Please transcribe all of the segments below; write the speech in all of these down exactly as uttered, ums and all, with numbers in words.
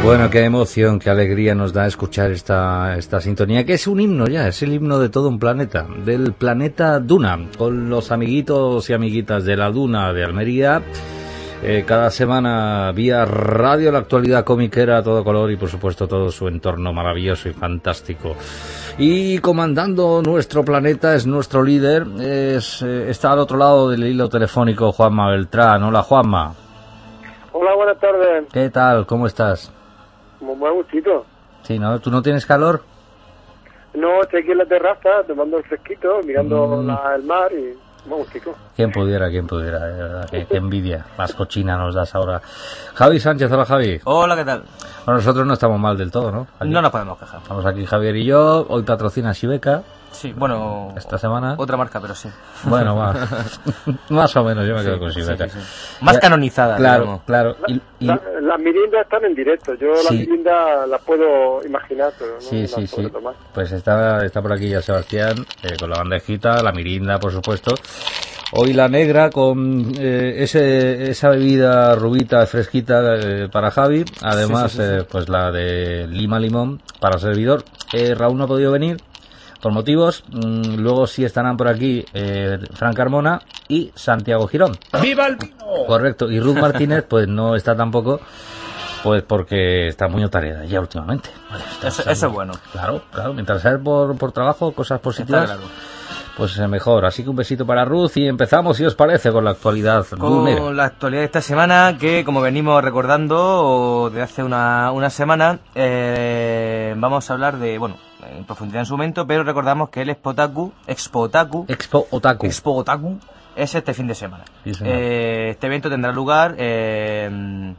Bueno, qué emoción, qué alegría nos da escuchar esta, esta sintonía, que es un himno ya, es el himno de todo un planeta, del planeta Duna, con los amiguitos y amiguitas de la Duna de Almería, eh, cada semana vía radio, la actualidad comiquera a todo color y por supuesto todo su entorno maravilloso y fantástico. Y comandando nuestro planeta es nuestro líder, es, eh, está al otro lado del hilo telefónico Juanma Beltrán. Hola, Juanma. Hola, buenas tardes. ¿Qué tal? ¿Cómo estás? Muy buen gustito. Sí, ¿no? ¿Tú no tienes calor? No, estoy aquí en la terraza, tomando el fresquito, mirando Mm. la, el mar y muy gustito. ¿Quién pudiera, quién pudiera? De verdad, qué, qué envidia. Más cochina nos das ahora. Javi Sánchez, hola Javi. Hola, ¿qué tal? Bueno, nosotros no estamos mal del todo, ¿no? Aquí. No nos podemos quejar. Estamos aquí Javier y yo. Hoy patrocina Shibeca. Sí, bueno... Esta semana. Otra marca, pero sí. Bueno, va. Más o menos, yo me quedo Sí, con sí, Shibeca. sí, sí. Más Ya, canonizada, Claro, digamos. claro. Y, y- La- las mirindas están en directo, yo Sí. las mirindas las puedo imaginar, pero no Sí, las sí, puedo sí. tomar. Pues está, está por aquí ya Sebastián, eh, con la bandejita, la mirinda, por supuesto. Hoy la negra con eh, ese, esa bebida rubita, fresquita eh, para Javi. Además, Sí, sí, sí, sí. eh, pues la de lima limón para servidor. Eh, Raúl no ha podido venir por motivos. Mm, luego sí estarán por aquí eh, Fran Carmona y Santiago Girón. ¡Viva el vino! Correcto. Y Ruth Martínez, pues no está tampoco. Pues porque está muy otareda ya últimamente. Vale, está- Eso, está eso es muy- bueno. Claro, claro. Mientras sea por, por trabajo, cosas Está positivas, claro. pues es mejor. Así que un besito para Ruth y empezamos, si os parece, con la actualidad dunera. Con la actualidad de esta semana, que como venimos recordando desde hace una, una semana, eh, vamos a hablar de, bueno, en profundidad en su momento, pero recordamos que el Expo Otaku, Expo Otaku, Expo Otaku. Expo Otaku, es este fin de semana. Sí, señor. Eh, este evento tendrá lugar eh,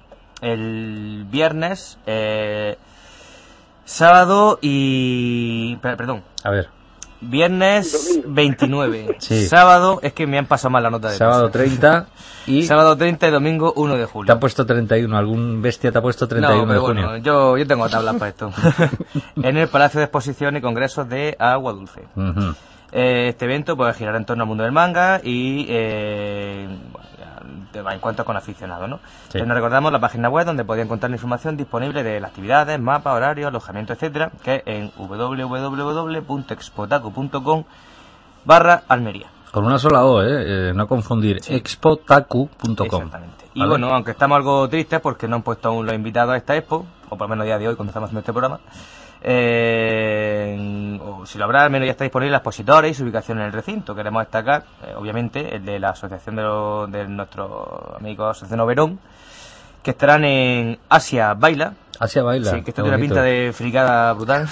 el viernes, eh, sábado y... per- Perdón. A ver, Viernes Domingo. veintinueve. Sí. Sábado, es que me han pasado mal la nota de sábado clase. treinta y Sábado treinta y domingo uno de te julio. ha puesto treinta y uno. ¿Algún bestia te ha puesto treinta y uno No, de pero junio? bueno, yo, yo tengo tablas para esto. En el Palacio de Exposición y Congresos de Agua Dulce. Ujú. Eh, este evento puede girar en torno al mundo del manga y eh, bueno, ya te va en cuanto con aficionados, ¿no? Sí. Eh, nos recordamos la página web donde podía encontrar la información disponible de las actividades, mapas, horarios, alojamiento, etcétera, que es en w w w punto expotaku punto com barra Almería. Con una sola O, ¿eh? Eh, no confundir. Sí. expotaku punto com. Exactamente. Y ¿Vale? bueno, aunque estamos algo tristes porque no han puesto aún los invitados a esta expo, o por lo menos a día de hoy cuando estamos haciendo este programa, eh, o si lo habrá, al menos ya está disponible la expositora y su ubicación en el recinto. Queremos destacar, eh, obviamente, el de la asociación de, los- de nuestros amigos Asociación Oberón, que estarán en Asia Baila. Asia Baila. Sí, que esto qué tiene una bonito. pinta de fricada brutal.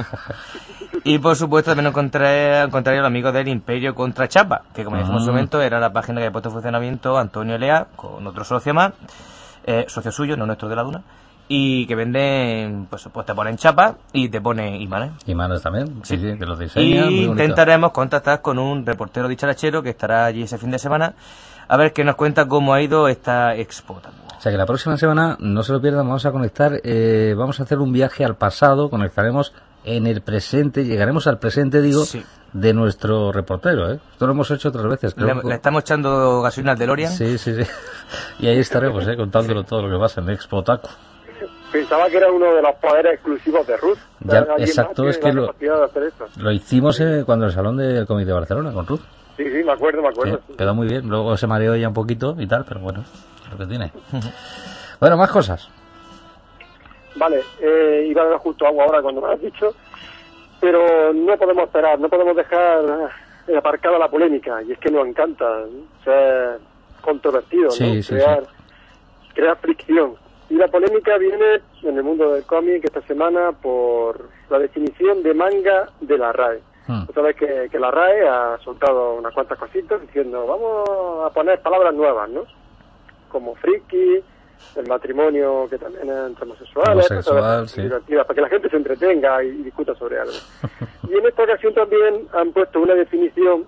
Y por supuesto también encontré, encontraré a los amigos del Imperio contra Chapa, que como decimos en su Ah. momento era la página que ha puesto en funcionamiento Antonio Lea, con otro socio más, eh, socio suyo, no nuestro de la Duna, y que venden, pues, pues te ponen chapa y te ponen imanes. Y manos también. Sí, Sí. sí, que los Y diseñan. muy bonito. intentaremos contactar con un reportero dicharachero que estará allí ese fin de semana, a ver qué nos cuenta cómo ha ido esta expo. O sea que la próxima semana, no se lo pierdan, vamos a conectar, eh, vamos a hacer un viaje al pasado, conectaremos en el presente, llegaremos al presente, digo, Sí. de nuestro reportero, ¿eh? Esto lo hemos hecho otras veces, creo. Le, le estamos echando gasolina al DeLorean. Sí, sí, sí. Y ahí estaremos, ¿eh? Contándolo todo lo que pasa en Expo Otaku. Pensaba que era uno de los poderes exclusivos de Ruth. Ya, ¿Alguien más exacto, tiene es que la lo- capacidad de hacer esto? Lo hicimos eh, cuando en el Salón del Comité de Barcelona, con Ruth. Sí, sí, me acuerdo, me Sí, acuerdo. quedó muy bien. Luego se mareó ya un poquito y tal, pero bueno, es lo que tiene. Bueno, más cosas. Vale, eh, iba a dar justo agua ahora cuando me lo has dicho, pero no podemos esperar, no podemos dejar eh, aparcada la polémica, y es que nos encanta ser controvertido, Sí, ¿no? sí, crear, crear fricción. Y la polémica viene en el mundo del cómic esta semana por la definición de manga de la R A E. Hmm. Otra vez que, que la R A E ha soltado unas cuantas cositas diciendo vamos a poner palabras nuevas, ¿no? Como friki, el matrimonio que también es entre homosexuales, Homosexual, cosas sí. divertidas, para que la gente se entretenga y discuta sobre algo. Y en esta ocasión también han puesto una definición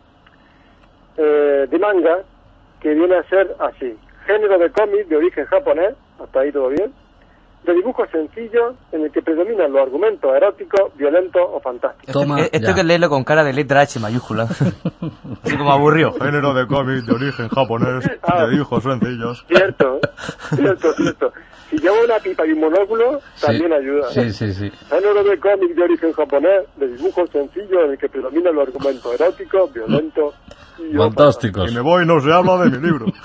eh, de manga que viene a ser así: género de cómic de origen japonés, hasta ahí todo bien, de dibujos sencillos en el que predominan los argumentos eróticos, violentos o fantásticos. Esto, Toma, esto ya. hay que leerlo con cara de letra H mayúscula. Así como aburrió. Género de cómic de origen japonés, Ah. de dibujos sencillos. Cierto, cierto, cierto. si lleva una pipa y un monóculo, también sí, ayuda. Sí, sí, sí. Género de cómic de origen japonés, de dibujo sencillo, en el que predominan los argumentos eróticos, violentos y fantásticos. Y me voy, no se habla de mi libro.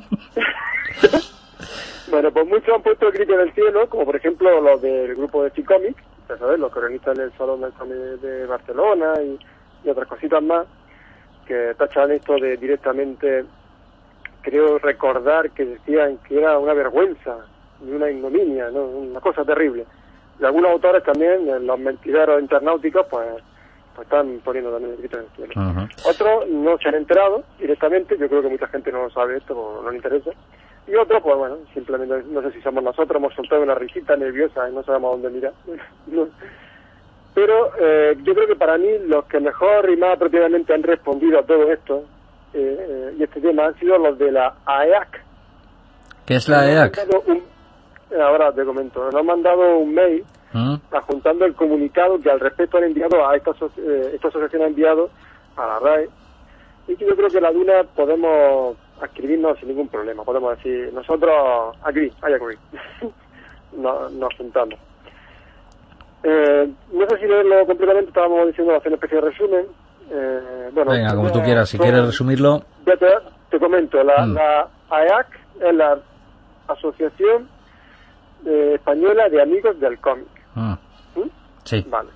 Bueno, pues muchos han puesto el grito en el cielo, como por ejemplo los del grupo de Cicomic, ya sabes, los cronistas del Salón del Cómic de Barcelona y, y otras cositas más, que tachan esto de directamente, creo recordar que decían que era una vergüenza y una ignominia, ¿no? Una cosa terrible. Y algunos autores también, los mentideros internauticos, pues, pues están poniendo también el grito en el cielo. Uh-huh. Otros no se han enterado directamente, yo creo que mucha gente no sabe esto, o no le interesa. Y otros, pues bueno, simplemente, no sé si somos nosotros, hemos soltado una risita nerviosa y no sabemos a dónde mirar. No. Pero eh, yo creo que para mí los que mejor y más apropiadamente han respondido a todo esto eh, eh, y este tema han sido los de la A E A C. ¿Qué es la A E A C? Un, ahora te comento, nos han mandado un mail ¿Mm? adjuntando el comunicado que al respecto han enviado a esta, eh, esta asociación ha enviado a la R A E, y que yo creo que la Duna podemos escribirnos sin ningún problema, podemos decir, nosotros agree, I agree, nos, nos juntamos. Eh, no sé si leerlo completamente, estábamos diciendo hacer una especie de resumen. Eh, bueno, venga, como ya, tú quieras, si son, quieres resumirlo. Ya te, te comento, la, mm. la A E A C es la Asociación eh, Española de Amigos del Cómic. Mm. ¿Mm? Sí. Vale.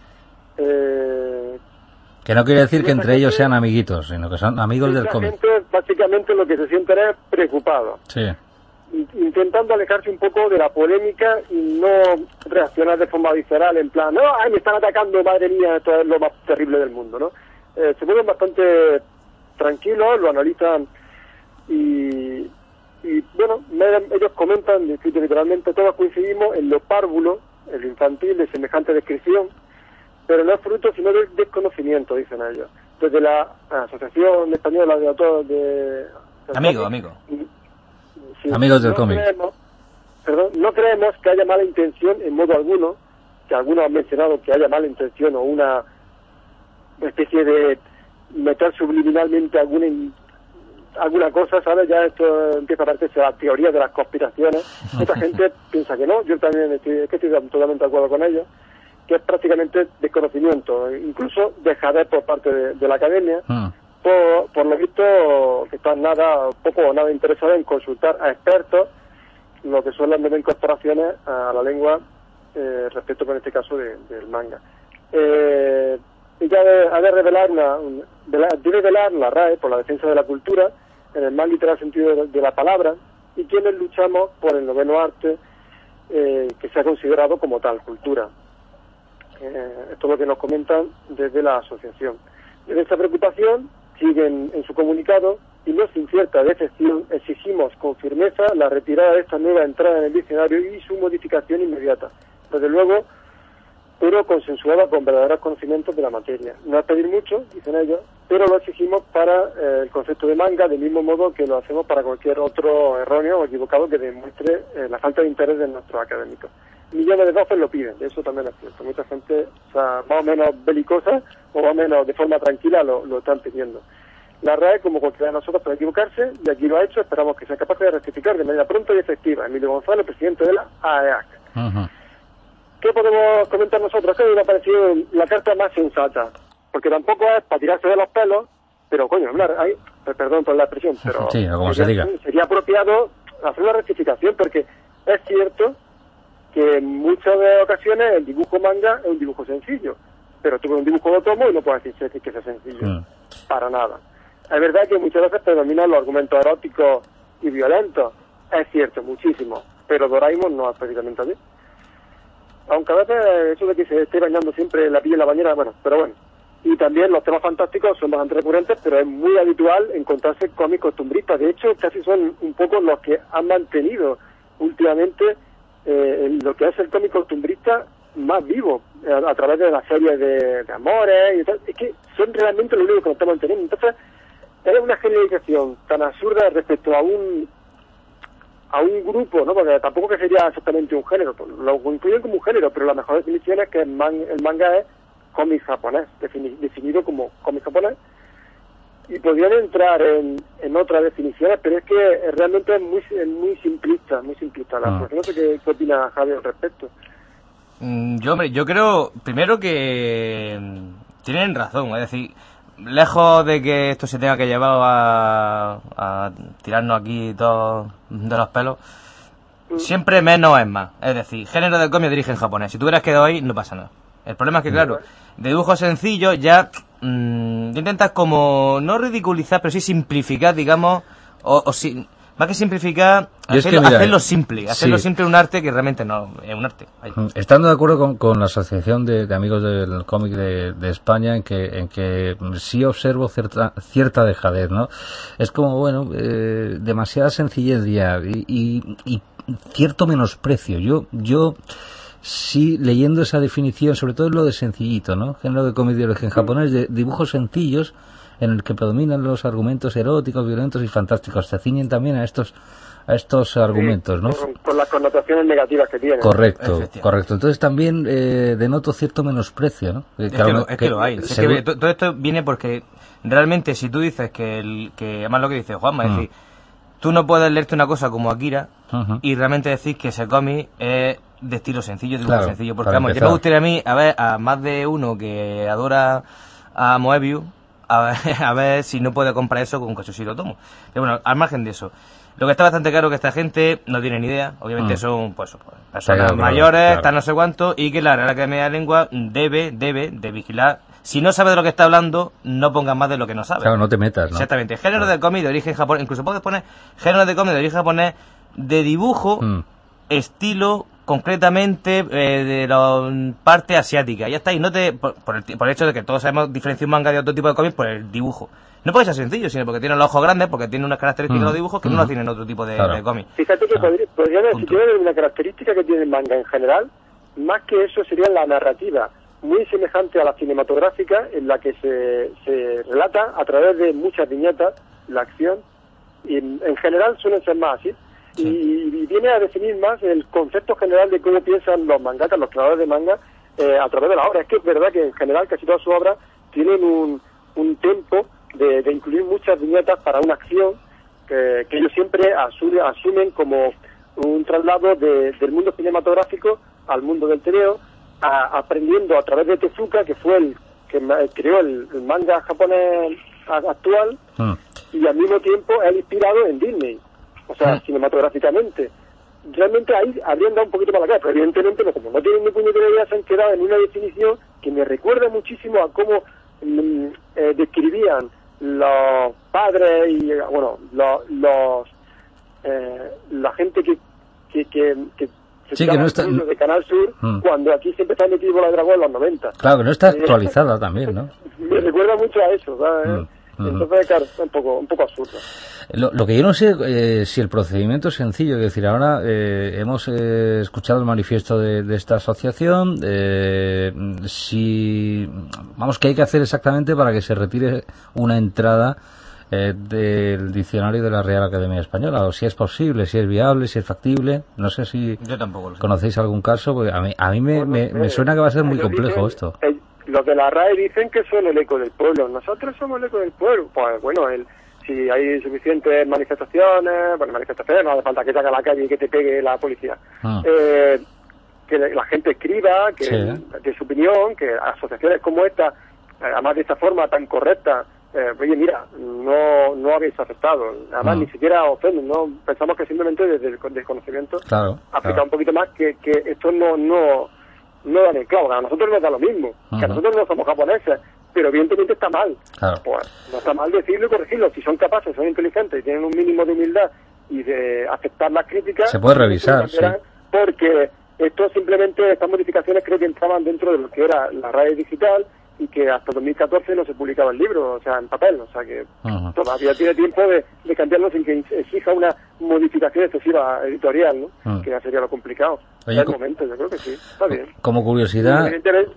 Eh, que no quiere decir que entre gente, ellos sean amiguitos, sino que son amigos del cómic. Gente, básicamente lo que se siente es preocupado. Sí. Intentando alejarse un poco de la polémica y no reaccionar de forma visceral en plan, no, ay, me están atacando, madre mía, esto es lo más terrible del mundo, ¿no? Eh, se vuelven bastante tranquilos, lo analizan y, y bueno, me, ellos comentan, literalmente todos coincidimos en lo párvulo, en lo infantil de semejante descripción, pero no es fruto sino del desconocimiento, dicen ellos. Desde la Asociación Española de Autores de... de amigo, amigo. Sí, amigos del no cómic. Creemos, perdón, no creemos que haya mala intención en modo alguno, que algunos han mencionado que haya mala intención o una especie de meter subliminalmente alguna alguna cosa, ¿sabes? Ya esto empieza a parecerse a la teoría de las conspiraciones. Mucha gente piensa que no, yo también estoy, es que estoy totalmente de acuerdo con ellos, que es prácticamente desconocimiento, incluso dejadez por parte de, de la academia. Mm. Por, por lo visto, que están nada, poco o nada interesados en consultar a expertos lo que son las nuevas incorporaciones a la lengua eh, respecto, en este caso, de, del manga. Eh, ella de, ha de revelar, una, un, de, la, de revelar la R A E por la defensa de la cultura, en el más literal sentido de, de la palabra, y quienes luchamos por el noveno arte eh, que se ha considerado como tal, cultura. Eh, esto es lo que nos comentan desde la asociación. Desde esta preocupación, siguen en su comunicado, y no sin cierta decepción, exigimos con firmeza la retirada de esta nueva entrada en el diccionario y su modificación inmediata. Desde luego, pero consensuada con verdaderos conocimientos de la materia. No es pedir mucho, dicen ellos, pero lo exigimos para eh, el concepto de manga, del mismo modo que lo hacemos para cualquier otro erróneo o equivocado que demuestre eh, la falta de interés de nuestros académicos. Millones de voces lo piden, eso también es cierto. Mucha gente, o sea, más o menos belicosa o más o menos de forma tranquila lo, lo están pidiendo. La R A E, como cualquiera de nosotros, puede equivocarse, y aquí lo ha hecho, esperamos que sea capaz de rectificar de manera pronta y efectiva. Emilio González, presidente de la A E A C. Uh-huh. ¿Qué podemos comentar nosotros? Que me ha parecido la carta más sensata, porque tampoco es para tirarse de los pelos, pero coño, hablar, ay, perdón por la expresión, pero sí, como sería, se diga. sería apropiado hacer una rectificación, porque es cierto que en muchas de ocasiones el dibujo manga es un dibujo sencillo, pero tú con un dibujo de tomo y no puedes decir que sea sencillo, mm. para nada. Es verdad que muchas veces predominan los argumentos eróticos y violentos, es cierto, muchísimo, pero Doraemon no es precisamente así. Aunque a veces eso de que se esté bañando siempre la piel en la bañera, bueno, pero bueno. Y también los temas fantásticos son bastante recurrentes, pero es muy habitual encontrarse cómics costumbristas. De hecho, casi son un poco los que han mantenido últimamente eh, lo que es el cómic costumbrista más vivo, a, a través de las series de, de amores y tal. Es que son realmente lo único que nos estamos manteniendo. Entonces, es una generalización tan absurda respecto a un a un grupo, ¿no? Porque tampoco que sería exactamente un género, lo incluyen como un género, pero la mejor definición es que el, man, el manga es cómic japonés, defini, definido como cómic japonés, y podrían entrar en, en otras definiciones, pero es que realmente es muy es muy simplista, muy simplista la cosa. No sé qué, qué opina Javi al respecto. Mm, yo, hombre, yo creo, primero que mm, tienen razón, es decir, lejos de que esto se tenga que llevar a, a tirarnos aquí todos de los pelos, mm. siempre menos es más. Es decir, género de cómic de origen japonés. Si tuvieras quedado ahí, no pasa nada. El problema es que, claro, de dibujos sencillos ya mmm, intentas como, no ridiculizar, pero sí simplificar, digamos, o, o si, más que simplificar, hacerlo, es que, mira, hacerlo simple, hacerlo sí. simple un arte que realmente no es un arte. Ahí. Estando de acuerdo con, con la Asociación de, de Amigos del Cómic de, de España, en que, en que sí observo cierta, cierta dejadez, ¿no? Es como, bueno, eh, demasiada sencillez ya y, y, y cierto menosprecio. Yo, yo, sí, leyendo esa definición, sobre todo es lo de sencillito, ¿no? Género de cómic de origen japonés, de dibujos sencillos en el que predominan los argumentos eróticos, violentos y fantásticos. Se ciñen también a estos a estos argumentos, ¿no? Con, con las connotaciones negativas que tienen. Correcto, correcto. Entonces también eh, denoto cierto menosprecio, ¿no? Es que, lo, es que lo hay. Es que todo esto viene porque realmente si tú dices que, el, que además lo que dice Juanma, uh-huh. es decir, tú no puedes leerte una cosa como Akira uh-huh. y realmente decir que ese cómic es de estilo sencillo, de claro, sencillo, porque vamos, yo me gustaría a mí a ver a más de uno que adora a Moebius, a ver, a ver si no puede comprar eso con un coche si lo tomo. Pero bueno, al margen de eso, lo que está bastante claro es que esta gente no tiene ni idea, obviamente mm. son pues personas claro, mayores, claro. están no sé cuánto, y que la Real Academia de Lengua debe, debe de vigilar. Si no sabe de lo que está hablando, no pongas más de lo que no sabe. Claro, no te metas, ¿no? Exactamente. Género claro. de cómic de origen japonés, incluso puedes poner género de cómic de origen japonés de dibujo, mm. estilo concretamente eh, de la parte asiática. Ya está, y no te por, por, el, por el hecho de que todos sabemos diferenciar un manga de otro tipo de cómic por el dibujo. No puede ser sencillo, sino porque tienen los ojos grandes, porque tienen unas características mm. de los dibujos que mm. no los tienen otro tipo de, claro. de cómic. Fíjate que ah. podría, podría decir que una característica que tiene el manga en general, más que eso sería la narrativa, muy semejante a la cinematográfica, en la que se, se relata a través de muchas viñetas la acción, y en, en general suelen ser más así. Sí. Y, y viene a definir más el concepto general de cómo piensan los mangakas, los creadores de manga, eh, a través de la obra. Es que es verdad que en general casi todas sus obras tienen un, un tempo de, de incluir muchas viñetas para una acción que, que ellos siempre asumen, asumen como un traslado de, del mundo cinematográfico al mundo del T V O, a, aprendiendo a través de Tezuka, que fue el que creó el, el manga japonés actual, mm. y al mismo tiempo es inspirado en Disney. O sea, mm. cinematográficamente. Realmente ahí habrían dado un poquito para la cara, pero evidentemente no, como no tienen ni puñetera idea, se han quedado en una definición que me recuerda muchísimo a cómo mm, eh, describían los padres y, bueno, los, los eh, la gente que que, que, que se sí, que no está de Canal Sur, mm. cuando aquí siempre está metido la Dragón en los noventa. Claro, que no está actualizada eh, también, ¿no? Me recuerda mucho a eso, ¿sabes? Mm. Entonces, claro, es un poco, un poco absurdo. Lo, lo que yo no sé eh, si el procedimiento es sencillo, es decir, ahora eh, hemos eh, escuchado el manifiesto de, de esta asociación, eh, si, vamos, ¿qué hay que hacer exactamente para que se retire una entrada eh, del diccionario de la Real Academia Española? O si es posible, si es viable, si es factible. No sé si yo tampoco lo sé. Conocéis algún caso, porque a mí, a mí me, bueno, me, me suena que va a ser muy complejo esto. El, Los de la R A E dicen que son el eco del pueblo. Nosotros somos el eco del pueblo. Pues bueno, el, si hay suficientes manifestaciones, bueno, manifestaciones, no hace falta que salga a la calle y que te pegue la policía. Ah. Eh, que la gente escriba, que sí. de su opinión, que asociaciones como esta, además de esta forma tan correcta, eh, oye, mira, no no habéis aceptado. Además, ah. ni siquiera ofenden, ¿no? Pensamos que simplemente desde el desconocimiento claro, aplica claro. un poquito más que, que esto no... no no dan el clavo, a nosotros nos da lo mismo, uh-huh. que a nosotros no somos japoneses, pero evidentemente está mal. Claro. Pues no está mal decirlo y corregirlo. Si son capaces, son inteligentes y tienen un mínimo de humildad y de aceptar las críticas, se puede revisar, sí. Porque esto simplemente, estas modificaciones creo que entraban dentro de lo que era la R A E digital y que hasta dos mil catorce no se publicaba el libro, o sea, en papel, o sea que uh-huh. todavía tiene tiempo de, de cambiarlo sin que exija una modificación excesiva editorial, ¿no? Uh-huh. Que ya sería lo complicado. Oye, es el momento, yo creo que sí, está bien. Como curiosidad...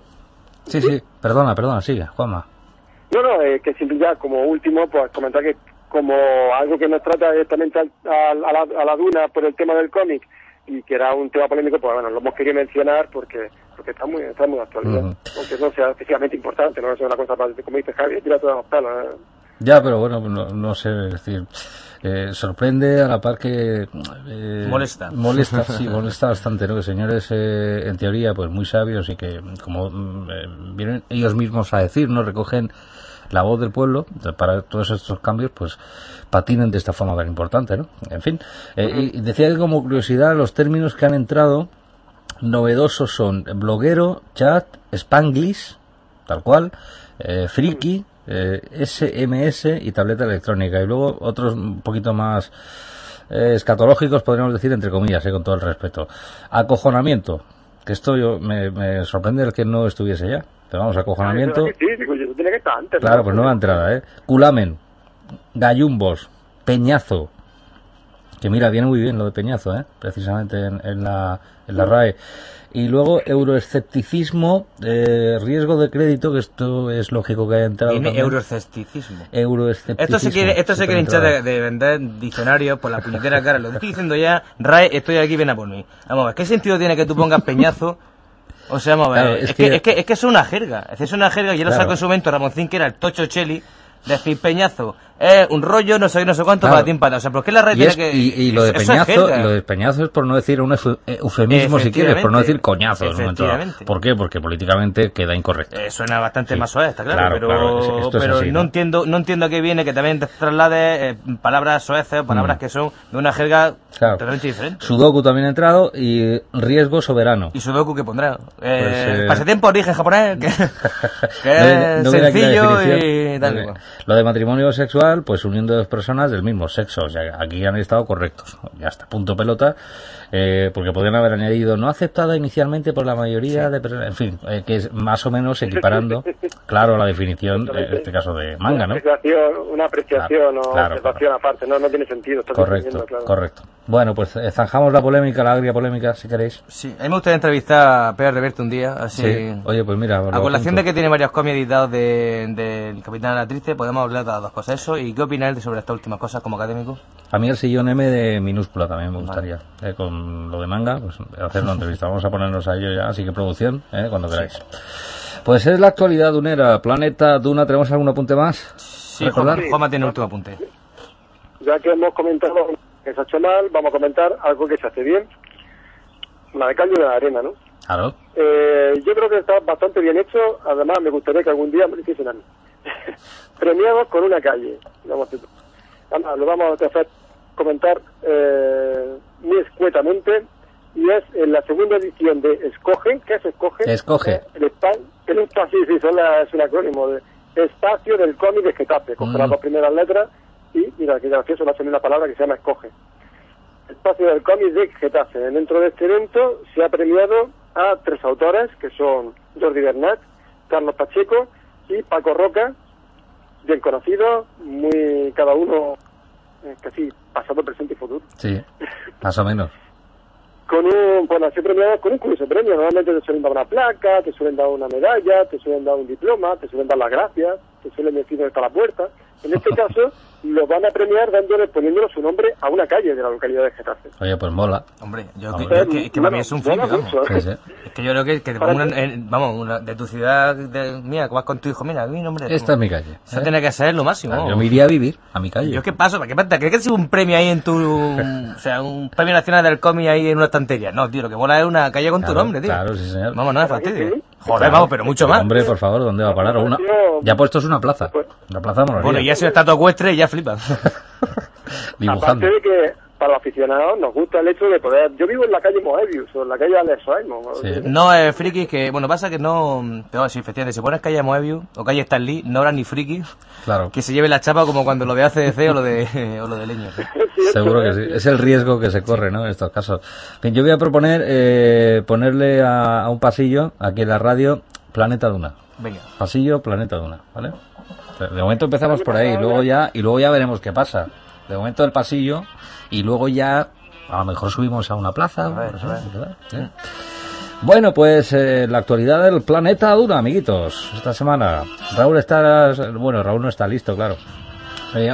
Sí, sí, perdona, perdona, sigue, Juanma. No, no, eh, que siempre ya como último, pues comentar que como algo que nos trata directamente a, a, a, la, a la Duna por el tema del cómic, y que era un tema polémico, pues bueno, lo hemos querido mencionar porque porque está muy está muy actualidad, uh-huh. aunque no sea especialmente importante, no es una cosa para, como dice Javi, tira todos los pelos, ¿eh? Ya, pero bueno, no, no sé, es decir, eh, sorprende a la par que... Eh, molesta. Molesta, sí, molesta bastante, ¿no? Que señores, eh, en teoría, pues muy sabios y que, como eh, vienen ellos mismos a decir, ¿no? Recogen la voz del pueblo para todos estos cambios, pues patinen de esta forma tan importante, ¿no? En fin, eh, y decía que como curiosidad los términos que han entrado novedosos son bloguero, chat, spanglish, tal cual, eh, friki, eh, S M S y tableta electrónica, y luego otros un poquito más eh, escatológicos, podríamos decir, entre comillas, eh, con todo el respeto. Acojonamiento, que esto yo me, me sorprende el que no estuviese ya, pero vamos, acojonamiento. Sí, digo, yo tiene que estar antes. Claro, ¿no? pues nueva entrada, ¿eh? Culamen, gallumbos, peñazo, que mira, viene muy bien lo de peñazo, ¿eh? Precisamente en, en la en la R A E. Y luego euroescepticismo, eh, riesgo de crédito, que esto es lógico que haya entrado. Tiene también. euroescepticismo. Euroescepticismo. Esto se quiere, esto se quiere hinchar de, de vender diccionarios por la puñetera cara. Lo estoy diciendo ya, R A E, estoy aquí, ven a por mí. Vamos a ver, ¿qué sentido tiene que tú pongas peñazo? O sea, vamos a ver, Claro, es, es que, que- es que es que es una jerga. Es que es una jerga, y ya lo Claro. sacó en su momento Ramoncín, que era el Tocho Cheli, decir peñazo, es un rollo, no sé qué, no sé cuánto, Claro. para ti empata. O sea, ¿por qué la red Y, tiene es- que...? y, y lo de eso es peñazo, jerga. lo de peñazo es por no decir un euf- eh, eufemismo, si quieres, por no decir coñazo. en un momento dado. Efectivamente. ¿Por qué? Porque políticamente queda incorrecto. Eh, suena bastante Sí. más suave, está claro, Claro, pero, claro, es- esto es pero así, no, ¿no? entiendo no entiendo a qué viene que también te traslades eh, palabras soeces o palabras Mm. que son de una jerga Claro. totalmente diferente. Sudoku también ha entrado y riesgo soberano. Y Sudoku que pondrá. Eh, Pues, eh, pasatiempo origen japonés, que, que es No viene aquí la sencillo definición. y tal. Lo y de- cual. Lo de matrimonio sexual, pues uniendo dos personas del mismo sexo. O sea, aquí han estado correctos. Ya está, punto pelota. Eh, porque podrían haber añadido no aceptada inicialmente por la mayoría de personas. En fin, eh, que es más o menos equiparando, claro, la definición, eh, en este caso de manga, ¿no? Una apreciación, una apreciación Claro, o claro, observación aparte, no, no tiene sentido. estás Correcto, defendiendo, claro. correcto. Bueno, pues eh, zanjamos la polémica, la agria polémica, si queréis. Sí, a mí me gustaría entrevistar a Pérez Reverte un día, así... Sí. Oye, pues mira, lo A colación apunto. de que tiene varios cómics editados del de, del Capitán de la Triste, podemos hablar de las dos cosas. Eso, ¿y qué opináis de sobre estas últimas cosas como académico? A mí el sillón M de minúscula también me gustaría. Eh, con lo de manga, pues hacer una entrevista. Vamos a ponernos a ello ya, así que producción, eh, cuando queráis. Pues es la actualidad dunera, Planeta Duna. ¿Tenemos algún apunte más? Sí, ¿Recordar? Juanma, Juanma tiene el último apunte. Ya que hemos comentado que se ha hecho mal, vamos a comentar algo que se hace bien. La de calle de la arena, ¿no? Claro. Eh, yo creo que está bastante bien hecho. Además, me gustaría que algún día me lo hiciesen a mí. Premiados con una calle. Vamos a, Además, lo vamos a hacer comentar eh, muy escuetamente. Y es en la segunda edición de Escoge. ¿Qué es Escoge? Escoge. Eh, El, espa- el espacio, sí, son la- es un acrónimo de Espacio del Cómic de Getafe. Coge Mm. las dos primeras letras y, mira, que gracioso, va a salir una palabra que se llama Escoge. Espacio del Cómic de Getafe. Dentro de este evento se ha premiado a tres autores, que son Jordi Bernat, Carlos Pacheco y Paco Roca, bien conocidos, muy cada uno eh, casi pasado, presente y futuro. Sí, más o menos. Con un, bueno, así premiados con un curioso premio. Normalmente te suelen dar una placa, te suelen dar una medalla, te suelen dar un diploma, te suelen dar las gracias, te suelen decir dónde está la puerta. En este caso, lo van a premiar dándole, poniéndole su nombre a una calle de la localidad de Getafe. Oye, pues mola. Hombre, yo Hombre. que, yo que, que para mí es un Bueno, flip, mola vamos. mucho, ¿eh? Sí, sí. Es que yo creo que, que te Para pongo una, ti. en- vamos, una, de tu ciudad, de, mira, que vas con tu hijo, mira, mi nombre. Esta es mi calle. Eso ¿eh? tiene que ser lo máximo. Yo me iría a vivir a mi calle. Yo qué paso, ¿qué pasa? ¿Crees que es un premio ahí en tu... o sea, un premio nacional del cómic ahí en una estantería? No, tío, lo que mola es una calle con tu Claro, nombre, tío. claro, sí, señor. Vamos, no es ¿Para qué fastidio. sí? Joder, Claro. vamos, pero mucho más. Hombre, por favor, ¿dónde va a parar? Una... Ya puesto es una plaza. La plaza de Bueno, y ya se está todo ecuestre y ya flipan. Dibujando. Aparte de que para los aficionados nos gusta el hecho de poder... Yo vivo en la calle Moebius o en la calle Alex Simon. Sí. No, eh, friki, que, bueno, pasa que no... Pero sí, efectivamente, si pones calle Moebius o calle Stan Lee, no habrá ni friki Claro. que se lleve la chapa como cuando lo de A C D C o lo de, o lo de Leño. ¿sí? Seguro que sí. Es el riesgo que se corre, ¿no? En estos casos. En fin, yo voy a proponer eh, ponerle a, a un pasillo, aquí en la radio, Planeta Duna. Venga. Pasillo, Planeta Duna, ¿vale? De momento empezamos por ahí, luego ya, y luego ya veremos qué pasa. De momento el pasillo, y luego ya, a lo mejor subimos a una plaza. A ver, por ejemplo, a ver. ¿verdad? ¿Eh? Bueno, pues eh, la actualidad del Planeta Duna, amiguitos, esta semana. Raúl está, bueno, Raúl no está listo, claro. Eh,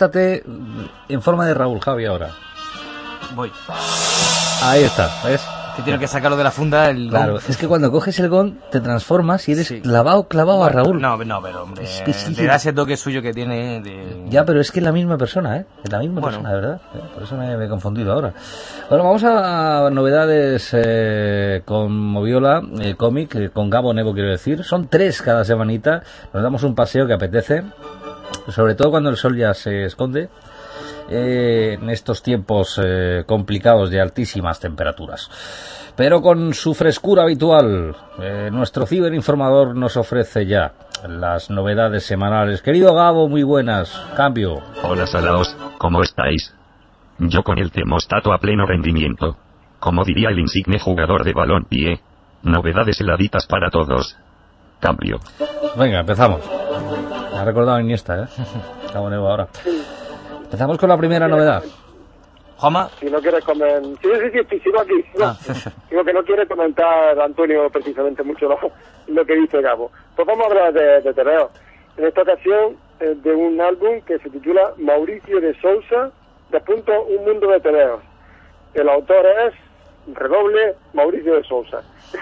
manifiéstate en forma de Raúl, Javi, ahora. Voy. Ahí está, ¿ves? Que tiene que sacarlo de la funda el Claro, Gon. es que cuando coges el Gon te transformas y eres Sí. clavado, clavado a Raúl. No, no, pero hombre, Es que sí, le da ese toque suyo que tiene de... Ya, pero es que es la misma persona, ¿eh? Es la misma Bueno. persona, ¿verdad? Eh, Por eso me, me he confundido ahora. Bueno, vamos a novedades eh, con Moviola, eh, cómic, eh, con Gabo Nevo, quiero decir. Son tres cada semanita. Nos damos un paseo que apetece, sobre todo cuando el sol ya se esconde. Eh, en estos tiempos eh, complicados de altísimas temperaturas. Pero con su frescura habitual, eh, nuestro ciberinformador nos ofrece ya las novedades semanales. Querido Gabo, muy buenas. Cambio. Hola salaos, ¿cómo estáis? Yo con el termostato a pleno rendimiento. Como diría el insigne jugador de balompié. Novedades heladitas para todos. Cambio. Venga, empezamos. Me ha recordado Iniesta, ¿eh? Gabo Nevo ahora. Empezamos con la primera novedad. Juanma. Si no quieres comentar... Sí, sí, sí, sigo aquí. Sigo, Ah. digo que no quiere comentar, Antonio, precisamente mucho lo, lo que dice Gabo. Pues vamos a hablar de, de terreo. En esta ocasión, eh, de un álbum que se titula Mauricio de Sousa, de punto Un Mundo de Tebeos. El autor es, redoble, Mauricio de Sousa.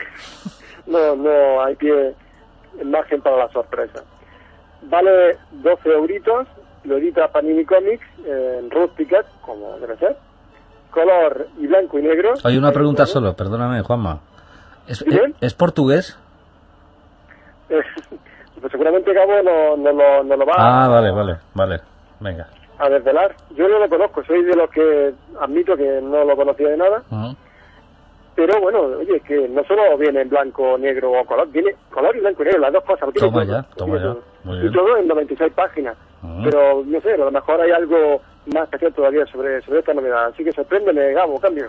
no, no hay pie, margen para la sorpresa. Vale doce euritos, lo edita Panini Comics eh, en Rusticat, como debe ser. Color y blanco y negro. Hay una pregunta solo, perdóname, Juanma. ¿Es, ¿Sí? es, ¿es portugués? Eh, pues seguramente Gabo no, no, no, no lo va Ah, a, vale, vale, vale. Venga. a desvelar. Yo no lo conozco, soy de los que admito que no lo conocía de nada. Uh-huh. Pero bueno, oye, que no solo viene en blanco, negro o color, viene color y blanco y negro, las dos cosas. Lo tiene Toma todo, ya, lo toma tiene ya. todo. Muy Y bien. todo en noventa y seis páginas. Uh-huh. Pero, no sé, a lo mejor hay algo más especial todavía sobre, sobre esta novedad. Así que sorpréndeme, Gabo, cambio.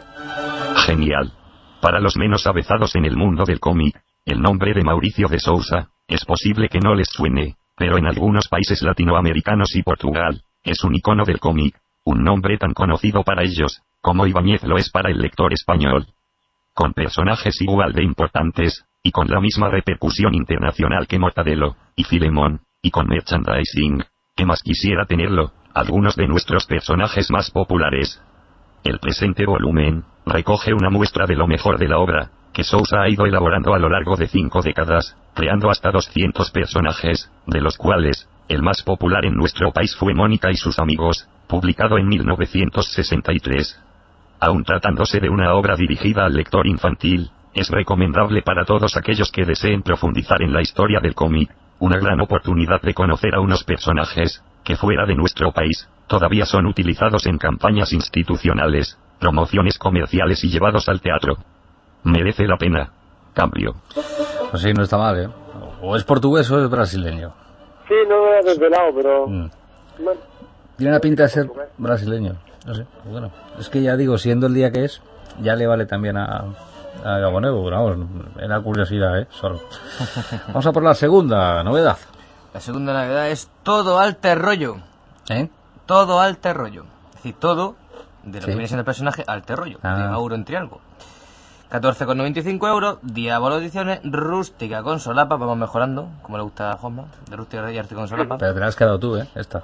Genial. Para los menos avezados en el mundo del cómic, el nombre de Mauricio de Sousa, es posible que no les suene, pero en algunos países latinoamericanos y Portugal, es un icono del cómic, un nombre tan conocido para ellos, como Ibáñez lo es para el lector español. Con personajes igual de importantes, y con la misma repercusión internacional que Mortadelo, y Filemón, y con merchandising, ¿qué más quisiera tenerlo? Algunos de nuestros personajes más populares. El presente volumen, recoge una muestra de lo mejor de la obra, que Sousa ha ido elaborando a lo largo de cinco décadas, creando hasta doscientos personajes, de los cuales, el más popular en nuestro país fue Mónica y sus amigos, publicado en mil novecientos sesenta y tres. Aun tratándose de una obra dirigida al lector infantil, es recomendable para todos aquellos que deseen profundizar en la historia del cómic, una gran oportunidad de conocer a unos personajes, que fuera de nuestro país, todavía son utilizados en campañas institucionales, promociones comerciales y llevados al teatro. Merece la pena. Cambio. Pues sí, no está mal, ¿eh? O es portugués o es brasileño. Sí, no lo he desvelado, pero... Mm. Bueno, Tiene la pinta de ser brasileño. No sé, bueno. Es que ya digo, siendo el día que es, ya le vale también a, a Gabo Nevo, pero vamos, era curiosidad, ¿eh? Solo. Vamos a por la segunda novedad. La segunda novedad es todo alter rollo. ¿Eh? Todo alter rollo. Es decir, todo de lo Sí. que viene siendo el personaje alter rollo. Ah. De Auro en Triángulo. catorce con noventa y cinco euros. Diablo Ediciones. Rústica con solapa. Vamos mejorando. Como le gusta a Juanma. De rústica y arte con solapa. Pero te la has quedado tú, ¿eh? Esta.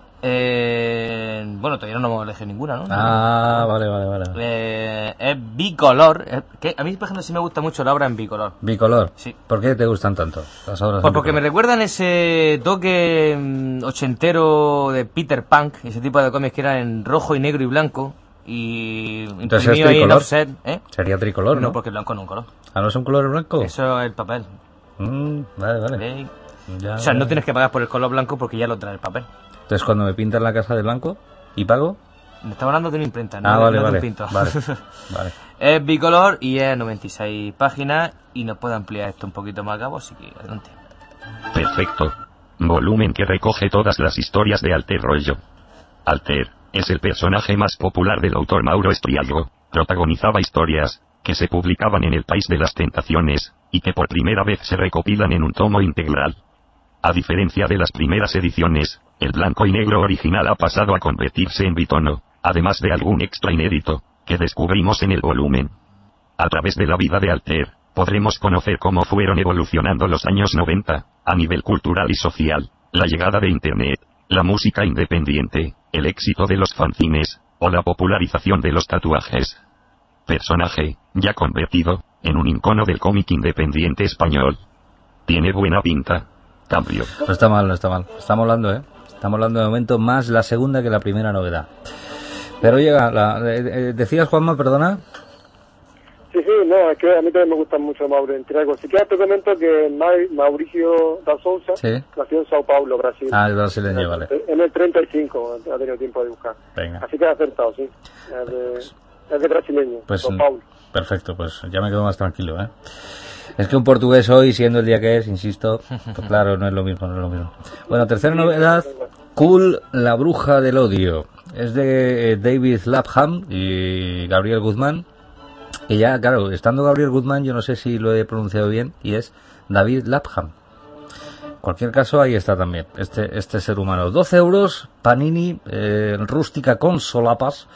Eh, bueno, todavía no hemos elegido ninguna, ¿no? Ah, vale, vale, vale. Eh, es bicolor. Es que a mí, por ejemplo, sí me gusta mucho la obra en bicolor. Bicolor. Sí. ¿Por qué te gustan tanto las obras? Pues en porque me bicolor? recuerdan ese toque mm, ochentero de Peter Punk, ese tipo de cómics que eran en rojo y negro y blanco, y Entonces es imprimido ahí en tricolor. offset, ¿eh? Sería tricolor, ¿no? No, porque el blanco no es un color. ¿Ah, no es un color blanco? Eso es el papel. Mm, vale, vale. ¿eh? Ya, O sea, ya. no tienes que pagar por el color blanco porque ya lo trae el papel. Entonces, cuando me pintan la casa de blanco y pago... Me estamos hablando de una imprenta, no, Ah, de- vale, no de vale. un pintor. Vale, vale. Es bicolor y es noventa y seis páginas y nos puede ampliar esto un poquito más, Gabo, así que adelante. Perfecto. Volumen que recoge todas las historias de Alter Rollo. Alter es el personaje más popular del autor Mauro Estrialgo. Protagonizaba historias que se publicaban en El País de las Tentaciones y que por primera vez se recopilan en un tomo integral. A diferencia de las primeras ediciones, el blanco y negro original ha pasado a convertirse en bitono, además de algún extra inédito que descubrimos en el volumen. A través de la vida de Alter, podremos conocer cómo fueron evolucionando los años noventa, a nivel cultural y social, la llegada de Internet, la música independiente, el éxito de los fanzines, o la popularización de los tatuajes. Personaje, ya convertido, en un icono del cómic independiente español. Tiene buena pinta. Cambio. No está mal, no está mal. Estamos hablando, ¿eh? Estamos hablando de momento más la segunda que la primera novedad. Pero llega, la, eh, eh, decías, Juanma, perdona. Sí, sí, no, es que a mí también me gusta mucho Mauro Entriago. Si quieres te comento que Mauricio da Sousa sí. nació en Sao Paulo, Brasil. Ah, el brasileño, en, vale. En el, en el treinta y cinco ha tenido tiempo de buscar. Venga. Así que ha acertado, sí. Es de, es de brasileño, pues, Sao Paulo. Perfecto, pues ya me quedo más tranquilo, ¿eh? Es que un portugués hoy, siendo el día que es, insisto, pues claro, no es lo mismo, no es lo mismo. Bueno, tercera novedad, Cool, la bruja del odio. Es de eh, David Lapham y Gabriel Guzmán. Que ya, claro, estando Gabriel Guzmán, yo no sé si lo he pronunciado bien, y es David Lapham. En cualquier caso, ahí está también, este este ser humano. doce euros, Panini, eh, rústica con solapas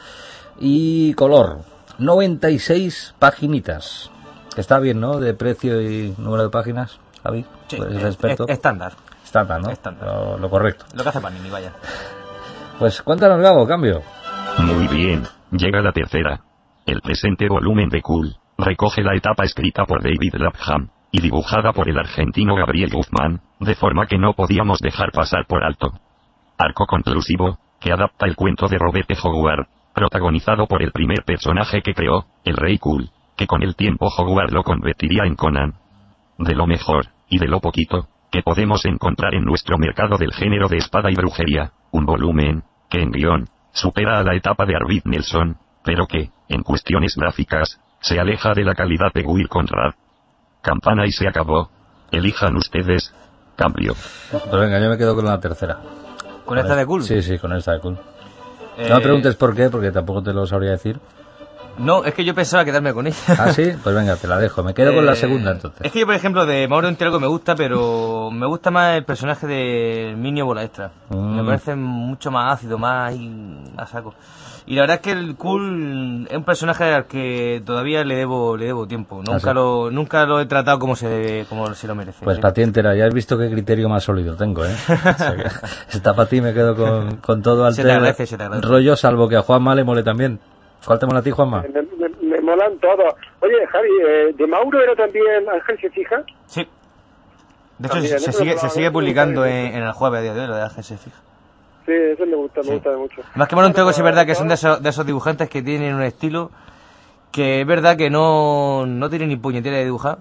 y color. noventa y seis paginitas. Está bien, ¿no? De precio y número de páginas, Javi. Sí, pues es, experto. es, estándar. Estándar, ¿no? Estándar. Lo, lo correcto. Lo que hace Panini, vaya. Pues cuéntanos, Gabo, cambio. Muy bien, llega la tercera. El presente volumen de Cool recoge la etapa escrita por David Lapham y dibujada por el argentino Gabriel Guzmán, de forma que no podíamos dejar pasar por alto. Arco conclusivo, que adapta el cuento de Robert E. Howard, protagonizado por el primer personaje que creó, el Rey Cool, que con el tiempo Howard lo convertiría en Conan. De lo mejor, y de lo poquito, que podemos encontrar en nuestro mercado del género de espada y brujería, un volumen, que en guión, supera a la etapa de Arvid Nelson, pero que, en cuestiones gráficas, se aleja de la calidad de Will Conrad. Campana y se acabó. Elijan ustedes. Cambio. Pues venga, yo me quedo con la tercera. ¿Con, ¿Con esta el... de Cool? Sí, sí, con esta de Cool. Eh... No me preguntes por qué, porque tampoco te lo sabría decir. No, es que yo pensaba quedarme con ella. ¿Ah, sí? Pues venga, te la dejo. Me quedo eh, con la segunda, entonces. Es que yo, por ejemplo, de Mauro Entriago me gusta, pero me gusta más el personaje de Minio Bolaestra. Mm. Me parece mucho más ácido, más, más saco. Y la verdad es que el Cool es un personaje al que todavía le debo le debo tiempo. Nunca, ¿Ah, sí? lo, nunca lo he tratado como se, como se lo merece. Pues ¿sí? para ti entera, ya has visto qué criterio más sólido tengo, ¿eh? O sea que está para ti, me quedo con, con todo al se te agradece, se te agradece. rollo, salvo que a Juanma le mole también. ¿Cuál te mola a ti, Juanma? Me, me, me molan todos. Oye, Javi, eh, ¿de Mauro era también Ángel se fija? Sí. De hecho, también, se, se, sigue, se sigue publicando en, en el jueves a día de hoy, lo de Ángel se fija. Sí, eso me gusta, me sí. gusta mucho. Más que Mauro Entriago, sí es verdad que son de esos, de esos dibujantes que tienen un estilo que es verdad que no, no tienen ni puñetera de dibujar,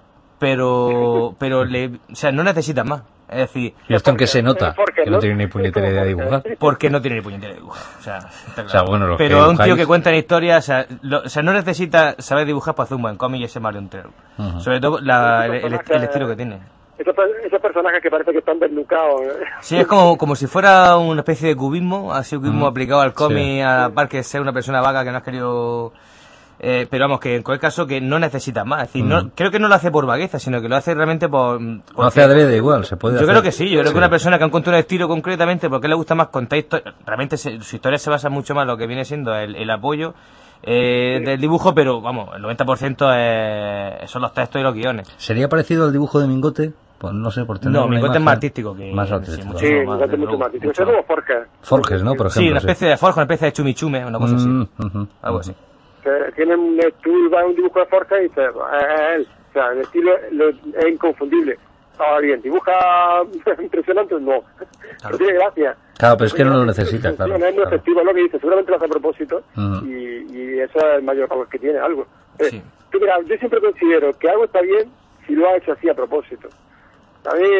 pero, pero le, o sea, no necesitan más. Es decir... ¿Y esto en qué se nota? Porque, que no, no tiene ni puñetera idea de dibujar. Porque no tiene ni puñetera de dibujar. O sea, está claro. O sea, bueno, pero es un tío que cuenta historias, o sea, lo, o sea, no necesita saber dibujar para hacer un buen cómic y ese Mario Entriago. Uh-huh. Sobre todo la, el, el, el estilo que tiene. Esos, esos personajes que parece que están desnucados. Sí, es como, como si fuera una especie de cubismo, así cubismo mm. aplicado al cómic, sí. a la par que ser una persona vaga que no has querido... Eh, pero vamos, que en cualquier caso que no necesita más. Es decir, mm. no, creo que no lo hace por vagueza, sino que lo hace realmente por... Lo hace adrede igual, se puede Yo hacer. creo que sí, yo creo sí. que una persona que ha encontrado un estilo concretamente, porque le gusta más contar historias, realmente se, su historia se basa mucho más en lo que viene siendo el, el apoyo eh, sí. del dibujo, pero vamos, el noventa por ciento es, son los textos y los guiones. ¿Sería parecido al dibujo de Mingote? Pues no sé, por tener No, una Mingote imagen es más artístico que... Más artístico. Sí, Mingote es mucho más artístico. Es como Forges. Forges, ¿no? Por ejemplo. Sí, una especie sí. de Forges, una especie de chumichume, una cosa mm, así. Uh-huh, Algo uh-huh. así. Tiene un, tú vas a un dibujo de Forges y dices, es él. O sea, el estilo es inconfundible. Ahora bien, dibuja impresionante, no. Claro. Pero tiene gracia. Claro, pero es que no lo necesita, claro. No es muy efectivo, es lo que dice, seguramente lo hace a propósito uh-huh. y, y eso es el mayor valor que tiene, algo. Sí. Eh, tú, mira, yo siempre considero que algo está bien si lo ha hecho así a propósito. A mí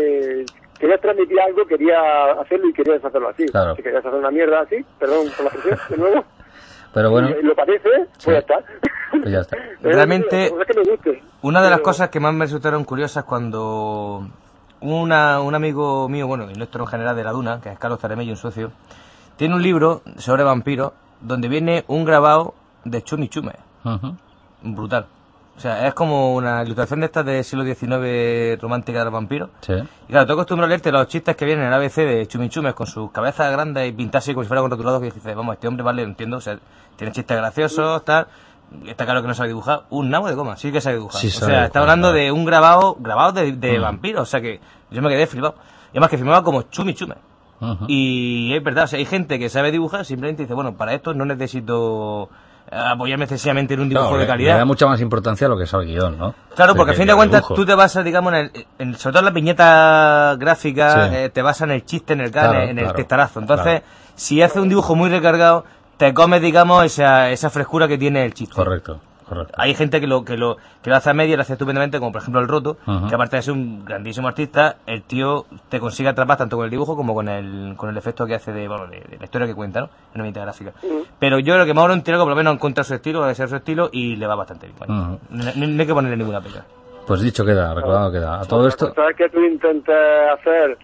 querías transmitir algo, quería hacerlo y querías hacerlo así. Claro. Si querías hacer una mierda así, perdón por la presión, de nuevo. Pero bueno. Y lo parece, pues sí. ya está. Pues ya está. Realmente, es que me guste, una de las pero... cosas que más me resultaron curiosas cuando una, un amigo mío, bueno, y nuestro en general de la Duna, que es Carlos Zaremello, un socio, tiene un libro sobre vampiros donde viene un grabado de Chumi Chume. Uh-huh. Brutal. O sea, es como una ilustración de estas del siglo diecinueve romántica de los vampiros. Sí. Y claro, te acostumbro a leerte los chistes que vienen en el A B C de Chumichumes con sus cabezas grandes y pintadas como si fueran con rotulados, que dices, vamos, este hombre, vale, lo entiendo, o sea, tiene chistes graciosos, tal, está claro que no sabe dibujar, un nabo de goma, sí que sabe dibujar. Sí, o sabe sea, dibujar, está hablando claro. de un grabado, grabado de, de uh-huh. vampiros, o sea que yo me quedé flipado. Y además que firmaba como Chumichume. Uh-huh. Y es verdad, o sea, hay gente que sabe dibujar, simplemente dice, bueno, para esto no necesito apoyarme excesivamente en un dibujo claro, de calidad. Le da mucha más importancia a lo que es el guión, ¿no? Claro, porque a fin de cuentas dibujo. tú te basas, digamos, en, el, en sobre todo en las viñetas gráficas, Sí. eh, te basas en el chiste, en el gane, Claro, en el claro, testarazo. Entonces, claro. si haces un dibujo muy recargado, te comes, digamos, esa, esa frescura que tiene el chiste. Correcto, correcto. Hay gente que lo que lo que lo hace a media, lo hace estupendamente, como por ejemplo el Roto, Ujú. que aparte de ser un grandísimo artista, el tío te consigue atrapar tanto con el dibujo como con el con el efecto que hace de, bueno, de, de la historia que cuenta, ¿no? En una viñeta gráfica. Ujú. Pero yo creo que Mauro Entriago por lo menos encuentra su estilo, va a ser su estilo y le va bastante bien. Bueno, Ujú. no, no- no hay que ponerle ninguna pega. Pues dicho queda, recordado queda. A todo Otra esto... cosa que tú intentes hacer,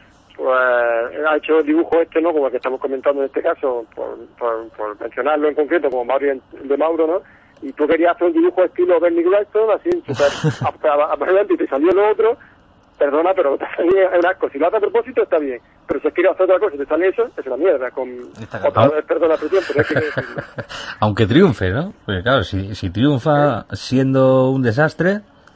pues ha hecho el dibujo este, ¿no? Como el que estamos comentando en este caso, por, por, por mencionarlo en concreto, como Mario de Mauro, ¿no? Y tú querías hacer un dibujo estilo Bernie Wrightson, así súper adelante y te salió lo otro, perdona, pero te salía un asco. Si lo haces a propósito está bien, pero si quieres hacer otra cosa y te sale eso, es una mierda. Con Está claro. otra vez, perdona, presión, pero es que hay que decirlo. Aunque triunfe, ¿no? Porque claro, si, si triunfa siendo un desastre,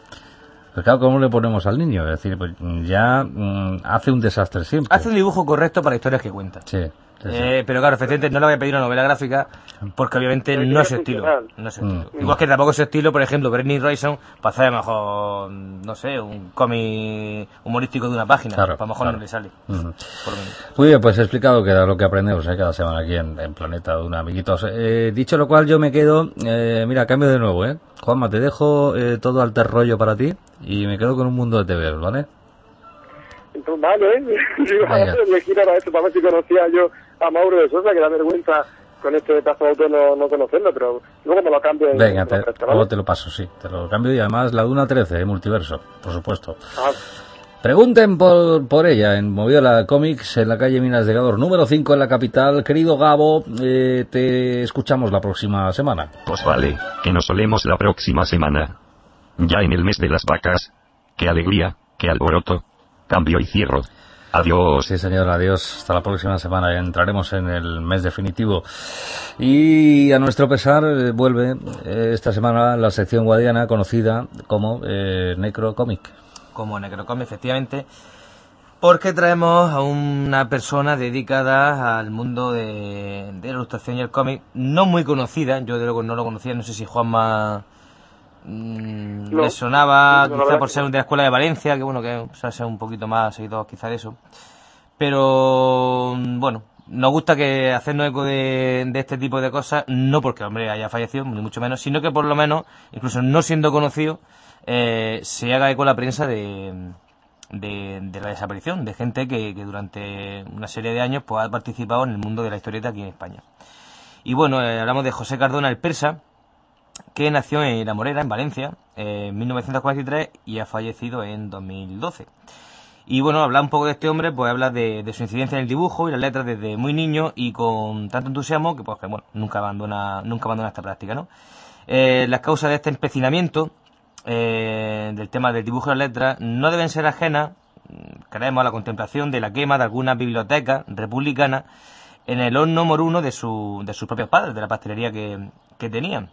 pues claro, ¿cómo le ponemos al niño? Es decir, pues ya mm, hace un desastre siempre. Hace un dibujo correcto para historias que cuenta. Sí, sí, sí. Eh, pero claro, efectivamente no le voy a pedir una novela gráfica porque obviamente Pero no es tiene su estilo. funcional. No es su Mm. estilo. Igual que tampoco es su estilo, por ejemplo, Bernie Wrightson, para hacer a lo mejor, no sé, un cómic humorístico de una página. Claro, Pues a lo mejor claro. no le sale. Ujú. Por lo menos. Muy bien, pues he explicado que era lo que aprendemos ¿eh? cada semana aquí en, en Planeta Duna, amiguitos. Eh, dicho lo cual, yo me quedo, eh, mira, cambio de nuevo, ¿eh? Juanma, te dejo eh, todo alter rollo para ti y me quedo con un mundo de T V, ¿vale? Entonces, vale, digo, Venga. me gira a esto para ver si conocía yo a Mauro de Sosa, que da vergüenza con este pedazo de autor no, no conocerlo, pero luego me lo cambio en Venga, en te, la oferta, luego ¿vale? te lo paso, sí, te lo cambio y además la Duna trece, ¿eh? Multiverso, por supuesto. Ah, Pregunten por, por ella en Moviola Comics, en la calle Minas de Gador, número cinco en la capital. Querido Gabo, eh, te escuchamos la próxima semana. Pues vale, que nos solemos la próxima semana. Ya en el mes de las vacas. Qué alegría, qué alboroto. Cambio y cierro. Adiós. Sí, señor, adiós. Hasta la próxima semana. Entraremos en el mes definitivo. Y a nuestro pesar, eh, vuelve eh, esta semana la sección guadiana conocida como eh, Necrocomic. Como Necrocom, efectivamente, porque traemos a una persona dedicada al mundo de, de la ilustración y el cómic, no muy conocida, yo de luego no lo conocía, no sé si Juanma mmm, No. le sonaba, No, la quizá verdad por que ser no. de la Escuela de Valencia, que bueno, que o sea, sea un poquito más seguido quizá de eso, pero bueno, nos gusta que hacernos eco de, de este tipo de cosas, no porque el hombre haya fallecido, ni mucho menos, sino que por lo menos, incluso no siendo conocido, eh, se haga eco la prensa de, de, de la desaparición de gente que, que durante una serie de años pues ha participado en el mundo de la historieta aquí en España. Y bueno, eh, hablamos de José Cardona el Persa, que nació en La Morera, en Valencia, eh, en mil novecientos cuarenta y tres y ha fallecido en dos mil doce. Y bueno, hablar un poco de este hombre, pues habla de, de su incidencia en el dibujo y las letras desde muy niño y con tanto entusiasmo que pues que bueno, nunca abandona, nunca abandona esta práctica, ¿no? Eh, las causas de este empecinamiento eh, del tema del dibujo y las letras no deben ser ajenas, creemos, a la contemplación de la quema de algunas bibliotecas republicanas en el horno moruno de, su, de sus propios padres, de la pastelería que, que tenían.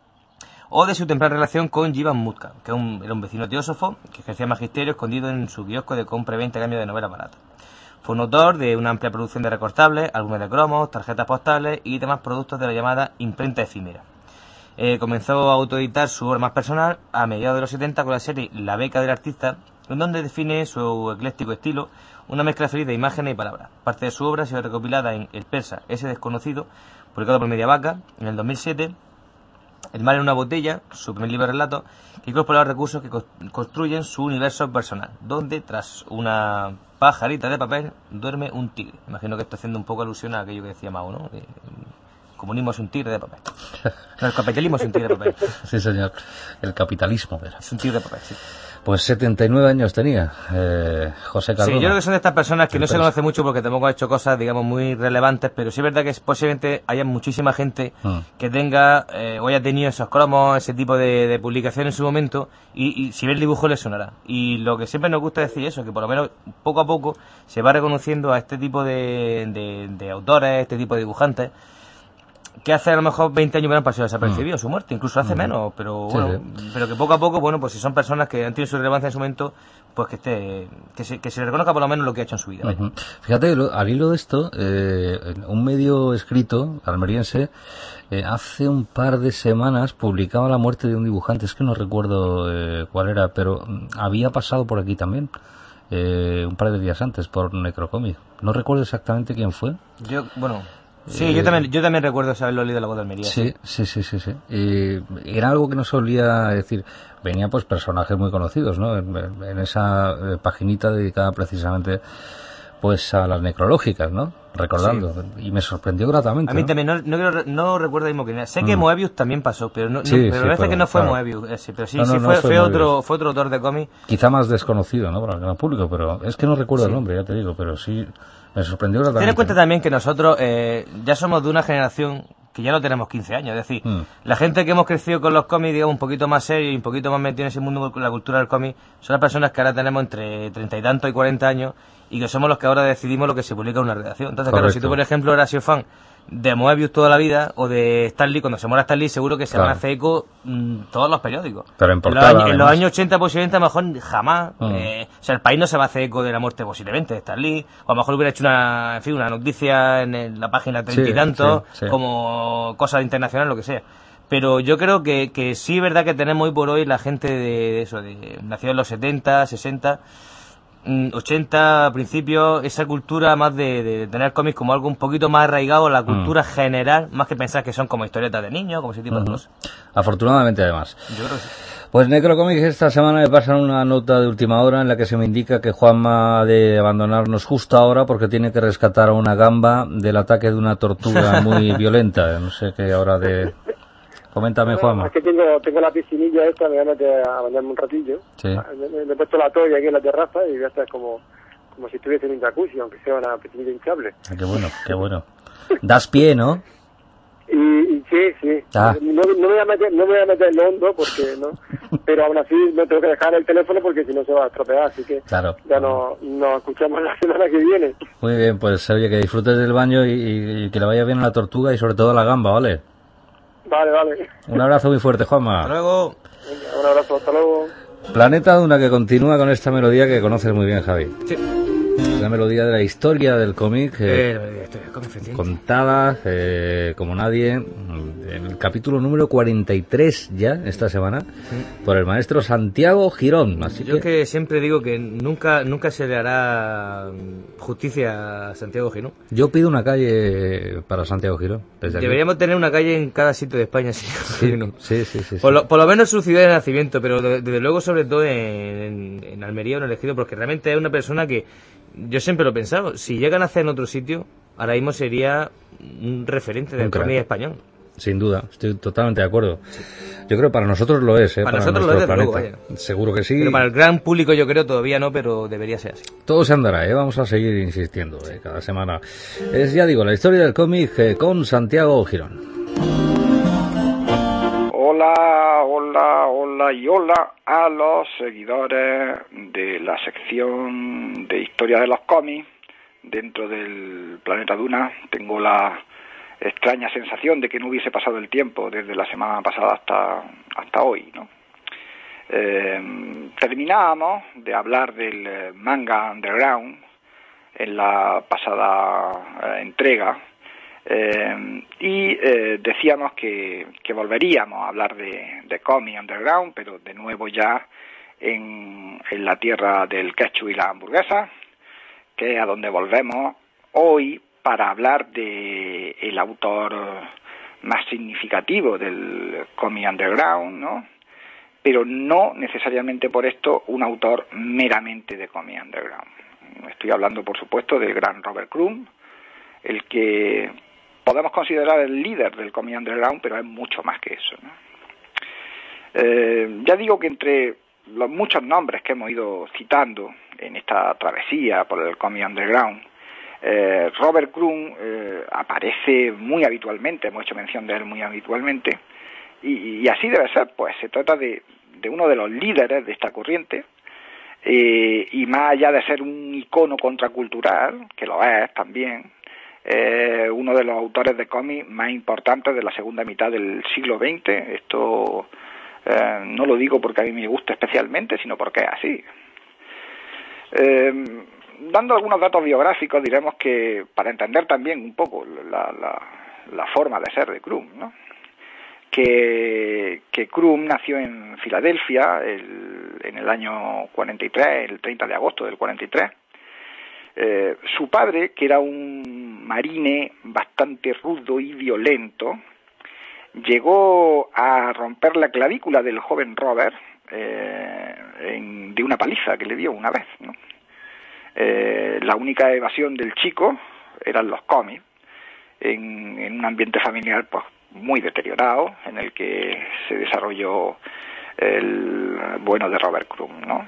O de su temprana relación con Jivan Mutka, que era un, era un vecino teósofo que ejercía magisterio escondido en su kiosco de compra y venta a cambio de novelas baratas. Fue un autor de una amplia producción de recortables, álbumes de cromos, tarjetas postales y demás productos de la llamada imprenta efímera. Eh, comenzó a autoeditar su obra más personal a mediados de los setenta con la serie La beca del artista, en donde define su ecléctico estilo, una mezcla feliz de imágenes y palabras. Parte de su obra ha sido recopilada en El Persa, ese desconocido, publicado por Media Vaca en el dos mil siete, El mar en una botella, su primer libro de relato, que incorpora los recursos que construyen su universo personal, donde tras una pajarita de papel duerme un tigre. Imagino que estoy haciendo un poco alusión a aquello que decía Mao, ¿no? El comunismo es un tigre de papel. No, el capitalismo es un tigre de papel. Sí, señor. El capitalismo, era. Es un tigre de papel, sí. Pues setenta y nueve años tenía eh, José Cardona. Sí, yo creo que son de estas personas que El no se Persa. conoce mucho porque tampoco ha hecho cosas, digamos, muy relevantes, pero sí es verdad que posiblemente haya muchísima gente Mm. que tenga eh, o haya tenido esos cromos, ese tipo de, de publicación en su momento, y, y si ve el dibujo le sonará. Y lo que siempre nos gusta decir eso, que por lo menos poco a poco se va reconociendo a este tipo de, de, de autores, este tipo de dibujantes, que hace a lo mejor veinte años hubieran pasado desapercibido mm. su muerte, incluso hace mm. menos, pero sí, bueno, sí. pero que poco a poco, bueno, pues si son personas que han tenido su relevancia en su momento, pues que esté, que se, que se le reconozca por lo menos lo que ha hecho en su vida. Uh-huh. Fíjate, al hilo de esto, eh, un medio escrito, almeriense, eh, hace un par de semanas publicaba la muerte de un dibujante, es que no recuerdo eh, cuál era, pero había pasado por aquí también. Eh, un par de días antes por Necrocomic. No recuerdo exactamente quién fue. Yo, bueno, sí, eh, yo también yo también recuerdo saberlo leído de la voz de Almería. Sí, sí, sí, sí, sí. Y era algo que no solía decir. Venía pues personajes muy conocidos, ¿no? En, en esa eh, paginita dedicada precisamente pues a las necrológicas, ¿no? Recordando. Sí. Y me sorprendió gratamente. A mí ¿no? también, no, no, no recuerdo mismo quién era. Sé que mm. Moebius también pasó, pero no, sí, no, pero sí, parece pero, que no fue claro. Moebius ese, pero sí, no, no, sí no fue, fue, fue otro fue otro autor de cómic. Quizá más desconocido, ¿no? Para el gran público, pero es que no recuerdo sí. el nombre, ya te digo, pero sí me sorprendió gratamente. Ten en cuenta también que nosotros eh, ya somos de una generación que ya no tenemos quince años, es decir, mm. la gente que hemos crecido con los cómics, digamos, un poquito más serio y un poquito más metido en ese mundo con la cultura del cómic, son las personas que ahora tenemos entre treinta y tantos y cuarenta años y que somos los que ahora decidimos lo que se publica en una redacción. Entonces, Correcto. Claro, si tú, por ejemplo, eras sido fan de Moebius toda la vida o de Stan Lee, cuando se muera Stan Lee, seguro que se claro. van a hacer eco mmm, todos los periódicos. Pero en portada, En los, años, en los años ochenta, posiblemente, a lo mejor jamás. Mm. Eh, o sea, el país no se va a hacer eco de la muerte, posiblemente, de Stan Lee. O a lo mejor hubiera hecho una, en fin, una noticia en el, la página treinta sí, y tanto, sí, sí. como cosa internacional, lo que sea. Pero yo creo que, que sí es verdad que tenemos hoy por hoy la gente de, de eso, de nacido en los setenta, sesenta, ochenta a principios, esa cultura más de, de tener cómics como algo un poquito más arraigado a la cultura mm. general, más que pensar que son como historietas de niños, como ese tipo uh-huh. de cosas. Afortunadamente, además. Yo creo que sí. Pues Necrocomics esta semana me pasan una nota de última hora en la que se me indica que Juanma ha de abandonarnos justo ahora porque tiene que rescatar a una gamba del ataque de una tortuga muy violenta. No sé qué hora de... Coméntame, Juanma. Es que tengo, tengo la piscinilla esta, me voy a meter a bañarme un ratillo. Sí. Me, me he puesto la toalla aquí en la terraza y voy a estar como, como si estuviese en un jacuzzi, aunque sea una piscinilla hinchable. Ah, qué bueno, qué bueno. Das pie, ¿no? Y, y sí, sí. Ah. No, no, me voy a meter, no me voy a meter en lo hondo porque no, pero aún así no tengo que dejar el teléfono porque si no se va a estropear, así que claro. ya no nos escuchamos la semana que viene. Muy bien, pues oye, que disfrutes del baño y, y, y que le vaya bien a la tortuga y sobre todo a la gamba, ¿vale? Vale, vale. Un abrazo muy fuerte, Juanma. Hasta luego. Venga, un abrazo, hasta luego. Planeta Duna, que continúa con esta melodía que conoces muy bien, Javi. Sí. La melodía de la historia del cómic, eh, eh, la melodía de la historia del cómic, contada eh, como nadie, en el capítulo número cuarenta y tres ya, esta semana, sí. por el maestro Santiago Girón. Así Yo que... que siempre digo que nunca nunca se le hará justicia a Santiago Girón. Yo pido una calle para Santiago Girón. Deberíamos tener una calle en cada sitio de España. Sí, sí, sí, sí, por, sí. Lo, por lo menos su ciudad de nacimiento, pero desde luego sobre todo en, en, en Almería o en el Ejido, porque realmente es una persona que yo siempre lo he pensado, si llegan a hacer en otro sitio, ahora mismo sería un referente del cómic español. Sin duda, estoy totalmente de acuerdo. Sí. Yo creo que para nosotros lo es, ¿eh? Para, para nosotros lo es, planeta. Luego, seguro que sí. Pero para el gran público yo creo todavía no, pero debería ser así. Todo se andará, ¿eh? Vamos a seguir insistiendo ¿eh? cada semana. Es, ya digo, la historia del cómic eh, con Santiago Girón. Hola, hola, hola y hola a los seguidores de la sección de historia de los cómics dentro del Planeta Duna. Tengo la extraña sensación de que no hubiese pasado el tiempo desde la semana pasada hasta hasta hoy, ¿no? Eh, terminábamos de hablar del manga underground en la pasada eh, entrega. Eh, y eh, decíamos que, que volveríamos a hablar de, de cómic underground, pero de nuevo ya en, en la tierra del ketchup y la hamburguesa, que es a donde volvemos hoy para hablar de el autor más significativo del cómic underground, ¿no? Pero no necesariamente por esto un autor meramente de cómic underground. Estoy hablando, por supuesto, del gran Robert Crumb, el que podemos considerar el líder del cómic underground, pero es mucho más que eso, ¿no? Eh, ya digo que entre los muchos nombres que hemos ido citando en esta travesía por el cómic underground, eh, Robert Crumb eh, aparece muy habitualmente, hemos hecho mención de él muy habitualmente, y, y así debe ser, pues se trata de, de uno de los líderes de esta corriente, eh, y más allá de ser un icono contracultural, que lo es también, eh, uno de los autores de cómics más importantes de la segunda mitad del siglo veinte. Esto eh, no lo digo porque a mí me gusta especialmente, sino porque es así. Eh, dando algunos datos biográficos, diremos que para entender también un poco la, la, la forma de ser de Crumb, ¿no? que, que Crumb nació en Filadelfia el, en el año cuarenta y tres, el treinta de agosto del cuarenta y tres. Eh, su padre, que era un marine bastante rudo y violento, llegó a romper la clavícula del joven Robert eh, en, de una paliza que le dio una vez, ¿no? Eh, la única evasión del chico eran los cómics, en, en un ambiente familiar pues muy deteriorado, en el que se desarrolló el bueno de Robert Crumb, ¿no?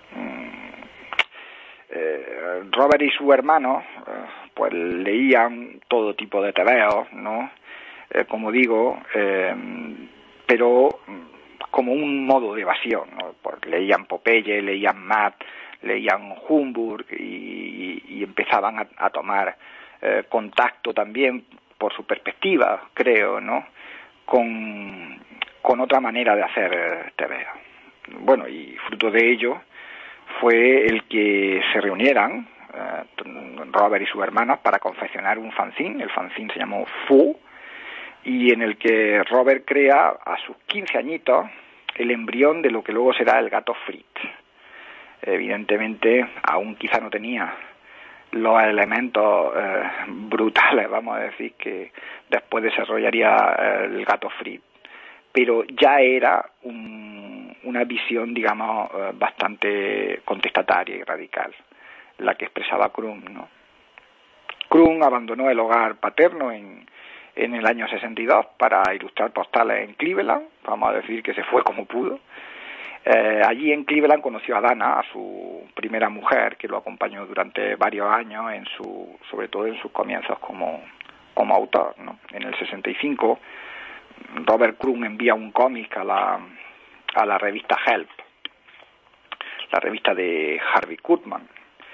Eh, Robert y su hermano eh, pues leían todo tipo de tebeos, ¿no? Eh, como digo, eh, pero como un modo de evasión, ¿no? Pues leían Popeye, leían Matt, leían Humbug y, y empezaban a, a tomar eh, contacto también por su perspectiva, creo, ¿no? Con, con otra manera de hacer eh, tebeo. Bueno, y fruto de ello fue el que se reunieran eh, Robert y sus hermanos para confeccionar un fanzine. El fanzine se llamó Fu, y en el que Robert crea a sus quince añitos el embrión de lo que luego será el gato Fritz. Evidentemente, aún quizá no tenía los elementos eh, brutales, vamos a decir, que después desarrollaría el gato Fritz, pero ya era un, una visión, digamos, eh, bastante contestataria y radical, la que expresaba Crumb, ¿no? Crumb abandonó el hogar paterno en, en el año sesenta y dos para ilustrar postales en Cleveland. Vamos a decir que se fue como pudo. Eh, allí en Cleveland conoció a Dana, a su primera mujer, que lo acompañó durante varios años, en su, sobre todo en sus comienzos como, como autor, ¿no? En el sesenta y cinco, Robert Crumb envía un cómic a la, a la revista Help, la revista de Harvey Kurtzman,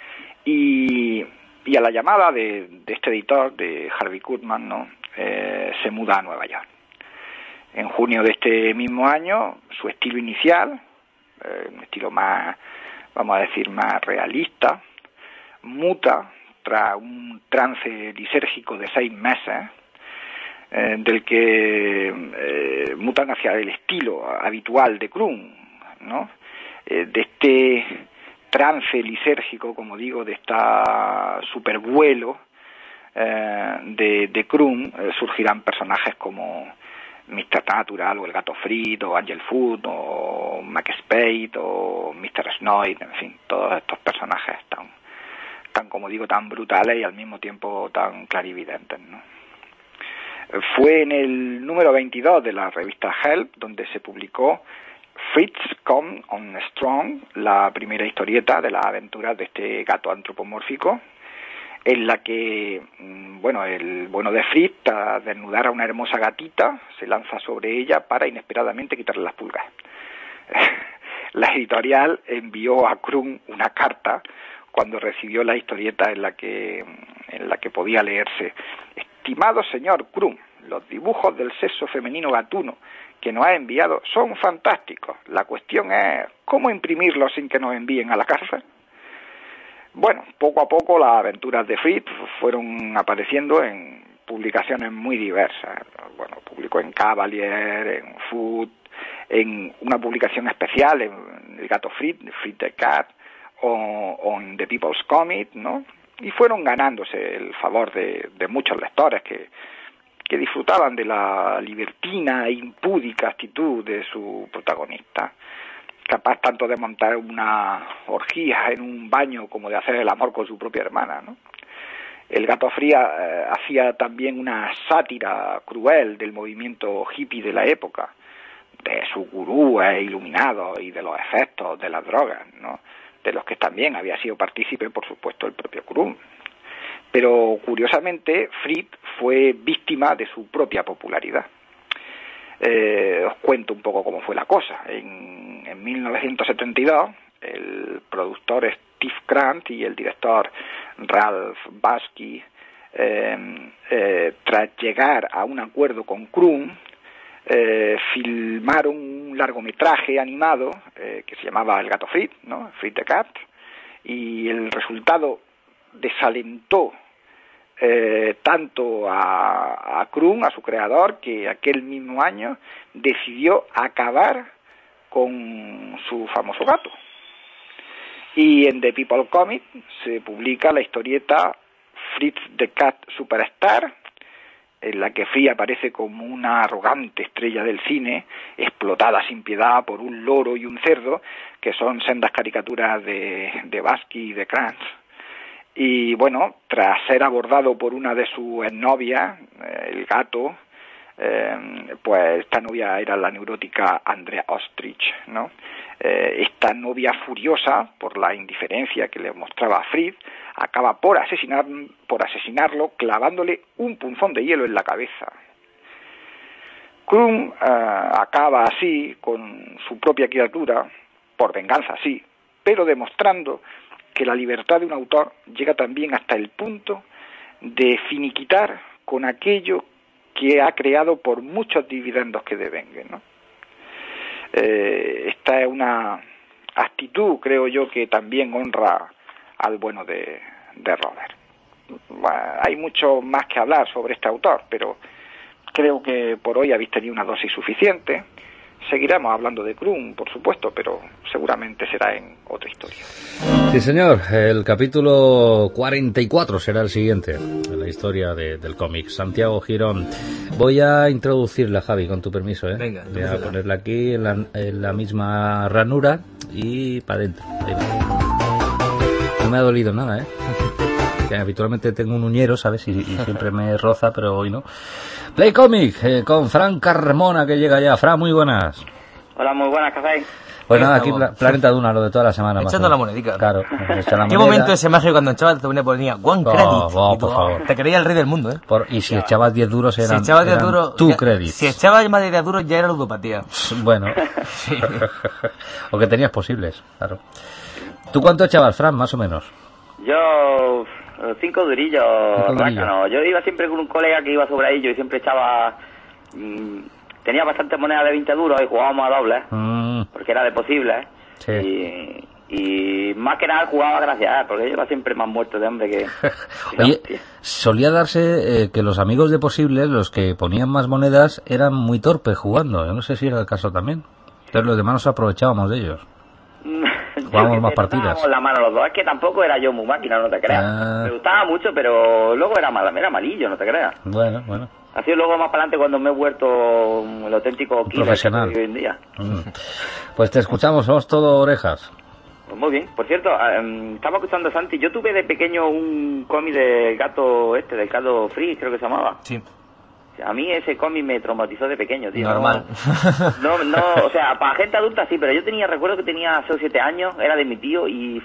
y, y a la llamada de, de este editor, de Harvey Kurtzman, ¿no? eh, se muda a Nueva York. En junio de este mismo año, su estilo inicial, eh, un estilo más, vamos a decir, más realista, muta tras un trance lisérgico de seis meses, eh, del que eh, mutan hacia el estilo habitual de Crumb, ¿no? Eh, de este trance lisérgico, como digo, de esta supervuelo eh, de, de Crumb, eh, surgirán personajes como mister Natural, o el gato Fritz, o Angel Food, o Mac Spade, o mister Snoid, en fin, todos estos personajes tan, tan, como digo, tan brutales y al mismo tiempo tan clarividentes, ¿no? Fue en el número veintidós de la revista Help donde se publicó Fritz Come on Strong, la primera historieta de las aventuras de este gato antropomórfico, en la que, bueno, el bueno de Fritz, tras desnudar a una hermosa gatita, se lanza sobre ella para inesperadamente quitarle las pulgas. La editorial envió a Crumb una carta cuando recibió la historieta en la que en la que podía leerse: estimado señor Crumb, los dibujos del sexo femenino gatuno que nos ha enviado son fantásticos. La cuestión es cómo imprimirlos sin que nos envíen a la cárcel. Bueno, poco a poco las aventuras de Fritz fueron apareciendo en publicaciones muy diversas. Bueno, publicó en Cavalier, en Food, en una publicación especial en El Gato Fritz, Fritz the Cat, o, o en The People's Comic, ¿no? Y fueron ganándose el favor de, de muchos lectores que, que disfrutaban de la libertina e impúdica actitud de su protagonista, capaz tanto de montar una orgía en un baño como de hacer el amor con su propia hermana, ¿no? El Gato Fría eh, hacía también una sátira cruel del movimiento hippie de la época, de sus gurúes iluminados y de los efectos de las drogas, ¿no? De los que también había sido partícipe, por supuesto, el propio Crumb. Pero, curiosamente, Fritz fue víctima de su propia popularidad. Eh, os cuento un poco cómo fue la cosa. En, en mil novecientos setenta y dos, el productor Steve Grant y el director Ralph Bakshi eh, eh, tras llegar a un acuerdo con Crumb, eh, filmaron un largometraje animado eh, que se llamaba El gato Fritz, ¿no? Fritz the Cat, y el resultado desalentó eh, tanto a, a Crumb, a su creador, que aquel mismo año decidió acabar con su famoso gato. Y en The People Comic se publica la historieta Fritz the Cat Superstar, en la que Fritz aparece como una arrogante estrella del cine, explotada sin piedad por un loro y un cerdo, que son sendas caricaturas de, de Basky y de Krantz. Y bueno, tras ser abordado por una de sus exnovias, eh, el gato, eh, pues esta novia era la neurótica Andrea Ostrich, ¿no? Eh, esta novia furiosa por la indiferencia que le mostraba a Fritz, acaba por asesinar, por asesinarlo clavándole un punzón de hielo en la cabeza. Crumb eh, acaba así con su propia criatura, por venganza sí, pero demostrando que la libertad de un autor llega también hasta el punto de finiquitar con aquello que ha creado por muchos dividendos que devenguen, ¿no? Eh, esta es una actitud, creo yo, que también honra al bueno de, de Robert. Bueno, hay mucho más que hablar sobre este autor, pero creo que por hoy habéis tenido una dosis suficiente. Seguiremos hablando de Crumb, por supuesto, pero seguramente será en otra historia. Sí, señor. El capítulo cuarenta y cuatro será el siguiente en la historia de, del cómic. Santiago Girón. Voy a introducirla, Javi, con tu permiso, ¿eh? Venga. Voy a ponerla aquí en la, en la misma ranura y para adentro. Ahí va. No me ha dolido nada, ¿eh? Que habitualmente tengo un uñero, ¿sabes? Y, y siempre me roza, pero hoy no. Play Comic, eh, con Fran Carmona, que llega ya. Fran, muy buenas. Hola, muy buenas, ¿qué hacéis? Pues nada, aquí Pla- Planeta Duna, lo de toda la semana. Echando la monedica. Claro. La ¿Qué momento ese mágico cuando echabas te ponía one Oh, credit? oh, Y tú, por favor. Te creía el rey del mundo, ¿eh? Por, y si echabas diez duros eran, si echabas diez eran duros, tu ya- credit. Si echabas más de diez duros ya era ludopatía. Bueno. Sí. O que tenías posibles, claro. ¿Tú cuánto echabas, Fran, más o menos? Yo, eh, cinco durillos, Cinco durillos. rácano. Yo iba siempre con un colega que iba sobre ello y siempre echaba... mmm, tenía bastantes monedas de veinte duros y jugábamos a dobles, Mm, porque era de posible. sí. Y, y más que nada jugaba gracias a él, porque yo iba siempre más muerto de hambre que... que Oye, hostia. solía darse eh, que los amigos de Posibles, los que ponían más monedas, eran muy torpes jugando. Yo no sé si era el caso también. Entonces los demás nos aprovechábamos de ellos. Jugábamos Yo más que partidas. tocábamos la mano los dos. Es que tampoco era yo muy máquina, no te creas. Ah. Me gustaba mucho, pero luego era, mal, era malillo, no te creas. Bueno, bueno. Ha sido luego más para adelante cuando me he vuelto el auténtico killer Profesional. que soy hoy en día. Mm. Pues te escuchamos, somos todo orejas. Pues muy bien. Por cierto, eh, estamos escuchando a Santi. Yo tuve de pequeño un cómic del gato este, del gato Fritz, creo que se llamaba. Sí. A mí ese cómic me traumatizó de pequeño, tío. Normal. No, no, o sea, para gente adulta sí, pero yo tenía, recuerdo que tenía seis o siete años, era de mi tío y...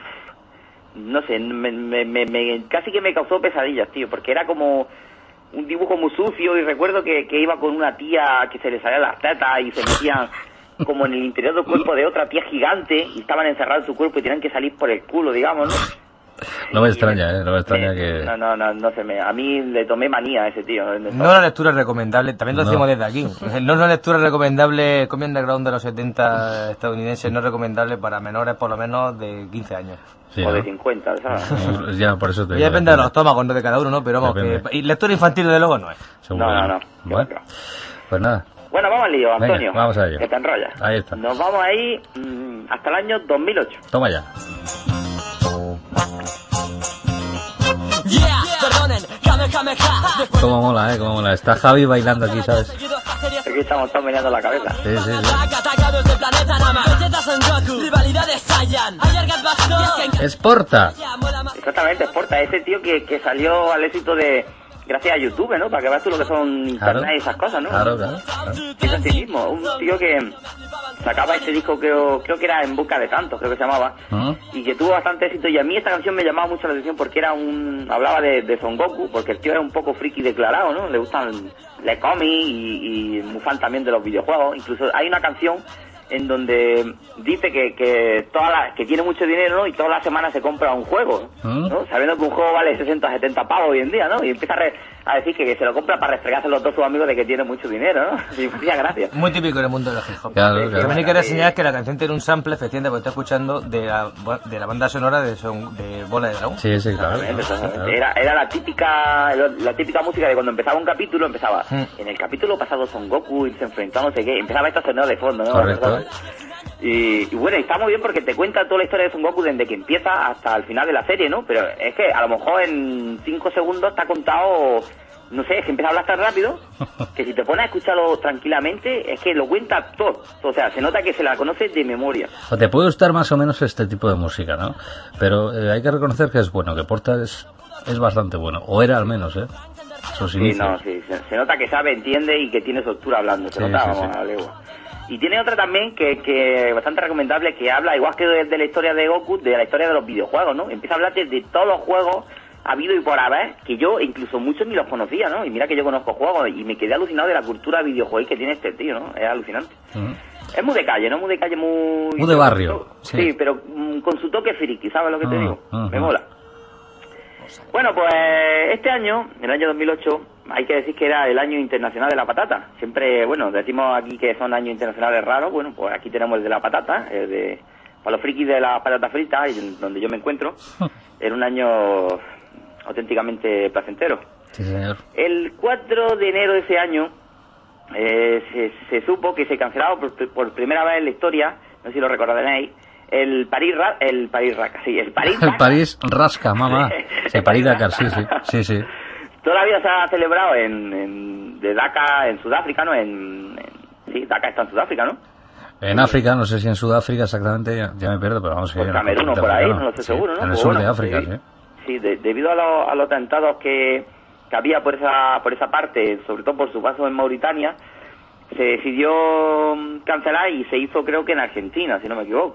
No sé, me, me, me, me- casi que me causó pesadillas, tío, porque era como un dibujo muy sucio y recuerdo que, que iba con una tía que se le salían las tetas y se metían como en el interior del cuerpo de otra tía gigante y estaban encerrados en su cuerpo y tenían que salir por el culo, digamos, ¿no? No me extraña, ¿eh? No me extraña Eh, que... No, no, no, no se me... A mí le tomé manía a ese tío. No es una lectura recomendable, también lo No. decimos desde aquí. No es una lectura recomendable, Comic Underground de los setenta estadounidenses, no es recomendable para menores por lo menos de quince años. Sí, O ¿no? de cincuenta, ¿sabes? Ya, por eso te Ya digo, depende de los estómagos, no de cada uno, ¿no? Pero vamos, Depende. que... Y lectura infantil de luego no es. Seguro No, que no, no. Bueno, pues nada. Bueno, vamos al lío, Venga, Antonio. vamos a ello. Que te enrollas. Ahí está. Nos vamos ahí mm, hasta el año dos mil ocho. Toma ya. Cómo mola, ¿eh? Cómo mola. Está Javi bailando aquí, ¿sabes? Aquí estamos todos mirando la cabeza. Sí, sí, sí. Esporta. Exactamente, Porta, ese tío que, que salió al éxito de... Gracias a YouTube, ¿no? Para que veas tú lo que son internet Claro. y esas cosas, ¿no? Claro, claro, claro. Es así mismo. Un tío que sacaba ese disco, creo, creo que era En busca de tantos, creo que se llamaba. ¿Mm? Y que tuvo bastante éxito. Y a mí esta canción me llamaba mucho la atención porque era un... Hablaba de, de Son Goku, porque el tío era un poco friki declarado, ¿no? Le gustan... Le cómics y, y muy fan también de los videojuegos. Incluso hay una canción en donde dice que que toda la, que tiene mucho dinero, ¿no? Y todas las semanas se compra un juego, ¿no? Sabiendo que un juego vale sesenta, setenta pavos hoy en día, ¿no? Y empieza a, re, a decir que, que se lo compra para restregarse los dos sus amigos de que tiene mucho dinero, ¿no? Y muchas gracias. Muy típico en el mundo de los hip hop. Claro, Lo claro. que me quiere enseñar es que la canción tiene un sample, efectivamente, porque está escuchando de la, de la banda sonora de, son, de Bola de Dragón. Sí, sí, claro. Exactamente, claro, exactamente. claro. Era, era la típica la típica música de cuando empezaba un capítulo, empezaba Mm. en el capítulo pasado Son Goku y se enfrentó a no sé qué, empezaba esto sonido de fondo, ¿no? Correcto. Y, y bueno, está muy bien porque te cuenta toda la historia de Son Goku desde que empieza hasta el final de la serie, ¿no? Pero es que a lo mejor en cinco segundos está contado, no sé, es que empieza a hablar tan rápido que si te pones a escucharlo tranquilamente es que lo cuenta todo. O sea, se nota que se la conoce de memoria. O te puede gustar más o menos este tipo de música, ¿no? Pero eh, hay que reconocer que es bueno, que Porta es, es bastante bueno, o era al menos, ¿eh? Sus Sí, inicios. no, sí, se, se nota que sabe, entiende y que tiene soltura hablando, se Sí, nota, sí, vamos, sí. a legua. Y tiene otra también que, que bastante recomendable, que habla, igual que de, de la historia de Goku, de la historia de los videojuegos, ¿no? Empieza a hablar de, de todos los juegos habido y por haber, que yo incluso muchos ni los conocía, ¿no? Y mira que yo conozco juegos y me quedé alucinado de la cultura videojuegos que tiene este tío, ¿no? Es alucinante. Ujú. Es muy de calle, ¿no? Muy de calle, muy... Muy de barrio, Sí, sí. pero mm, con su toque friki, ¿sabes lo que te Ah, digo? ajá. Me mola. Bueno, pues este año, el año dos mil ocho, hay que decir que era el año internacional de la patata. Siempre, bueno, decimos aquí que son años internacionales raros, bueno, pues aquí tenemos el de la patata, el de, para los frikis de las patatas fritas, y donde yo me encuentro, era un año auténticamente placentero. Sí, señor. El cuatro de enero de ese año eh, se, se supo que se cancelaba por, por primera vez en la historia, no sé si lo recordaréis, el París Ra- el París Raca, sí, el París El Dakar. París rasca, mamá. Sí. El París Dakar, sí, sí, sí, sí. Todavía se ha celebrado en, en de Dhaka, en Sudáfrica, ¿no? En, en- sí, Dhaka está en Sudáfrica, ¿no? En África, no sé si en Sudáfrica exactamente, ya, ya me pierdo, pero vamos a Pues Camerún o por ahí, no lo sé seguro, ¿no? En el Pues sur bueno, de África, sí. sí. Sí, de- debido a, lo- a los atentados que, que había por esa por esa parte, sobre todo por su paso en Mauritania, se decidió mm, cancelar y se hizo creo que en Argentina, si no me equivoco.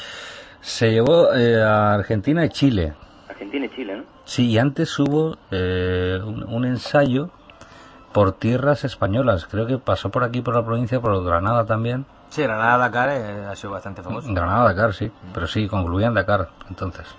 Se llevó eh, a Argentina y Chile. Argentina y Chile, ¿no? Sí, y antes hubo eh, un, un ensayo por tierras españolas. Creo que pasó por aquí, por la provincia, por Granada también. Sí, Granada Dakar eh, ha sido bastante famoso. Granada, Dakar, sí. Pero sí, concluía en Dakar, entonces.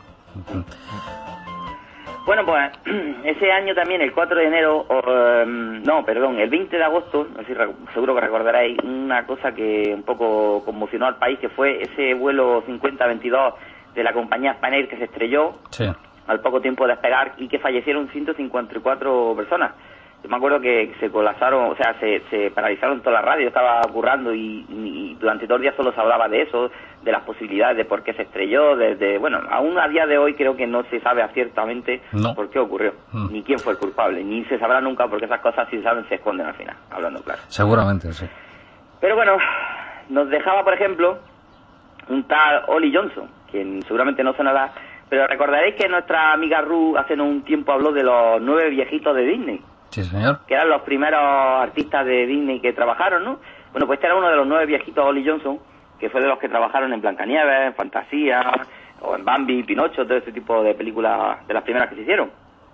Bueno, pues ese año también, el cuatro de enero, o, eh, no, perdón, el veinte de agosto, no sé si re- seguro que recordaréis una cosa que un poco conmocionó al país, que fue ese vuelo cincuenta veintidós de la compañía Spanair que se estrelló Sí. al poco tiempo de despegar y que fallecieron ciento cincuenta y cuatro personas. Yo me acuerdo que se colapsaron, o sea, se, se paralizaron toda la radio, estaba currando y, y durante todo el día solo se hablaba de eso, de las posibilidades de por qué se estrelló, desde, bueno, aún a día de hoy creo que no se sabe ciertamente No. por qué ocurrió, Mm. ni quién fue el culpable, ni se sabrá nunca porque esas cosas si se saben se esconden al final, hablando claro. Seguramente, sí. Pero bueno, nos dejaba, por ejemplo, un tal Ollie Johnson, quien seguramente no sonará, pero recordaréis que nuestra amiga Ru hace no un tiempo habló de los nueve viejitos de Disney, Sí, señor. que eran los primeros artistas de Disney que trabajaron, ¿no? Bueno, pues este era uno de los nueve viejitos, Ollie Johnson, que fue de los que trabajaron en Blancanieves, en Fantasía, o en Bambi, Pinocho, todo ese tipo de películas de las primeras que se hicieron.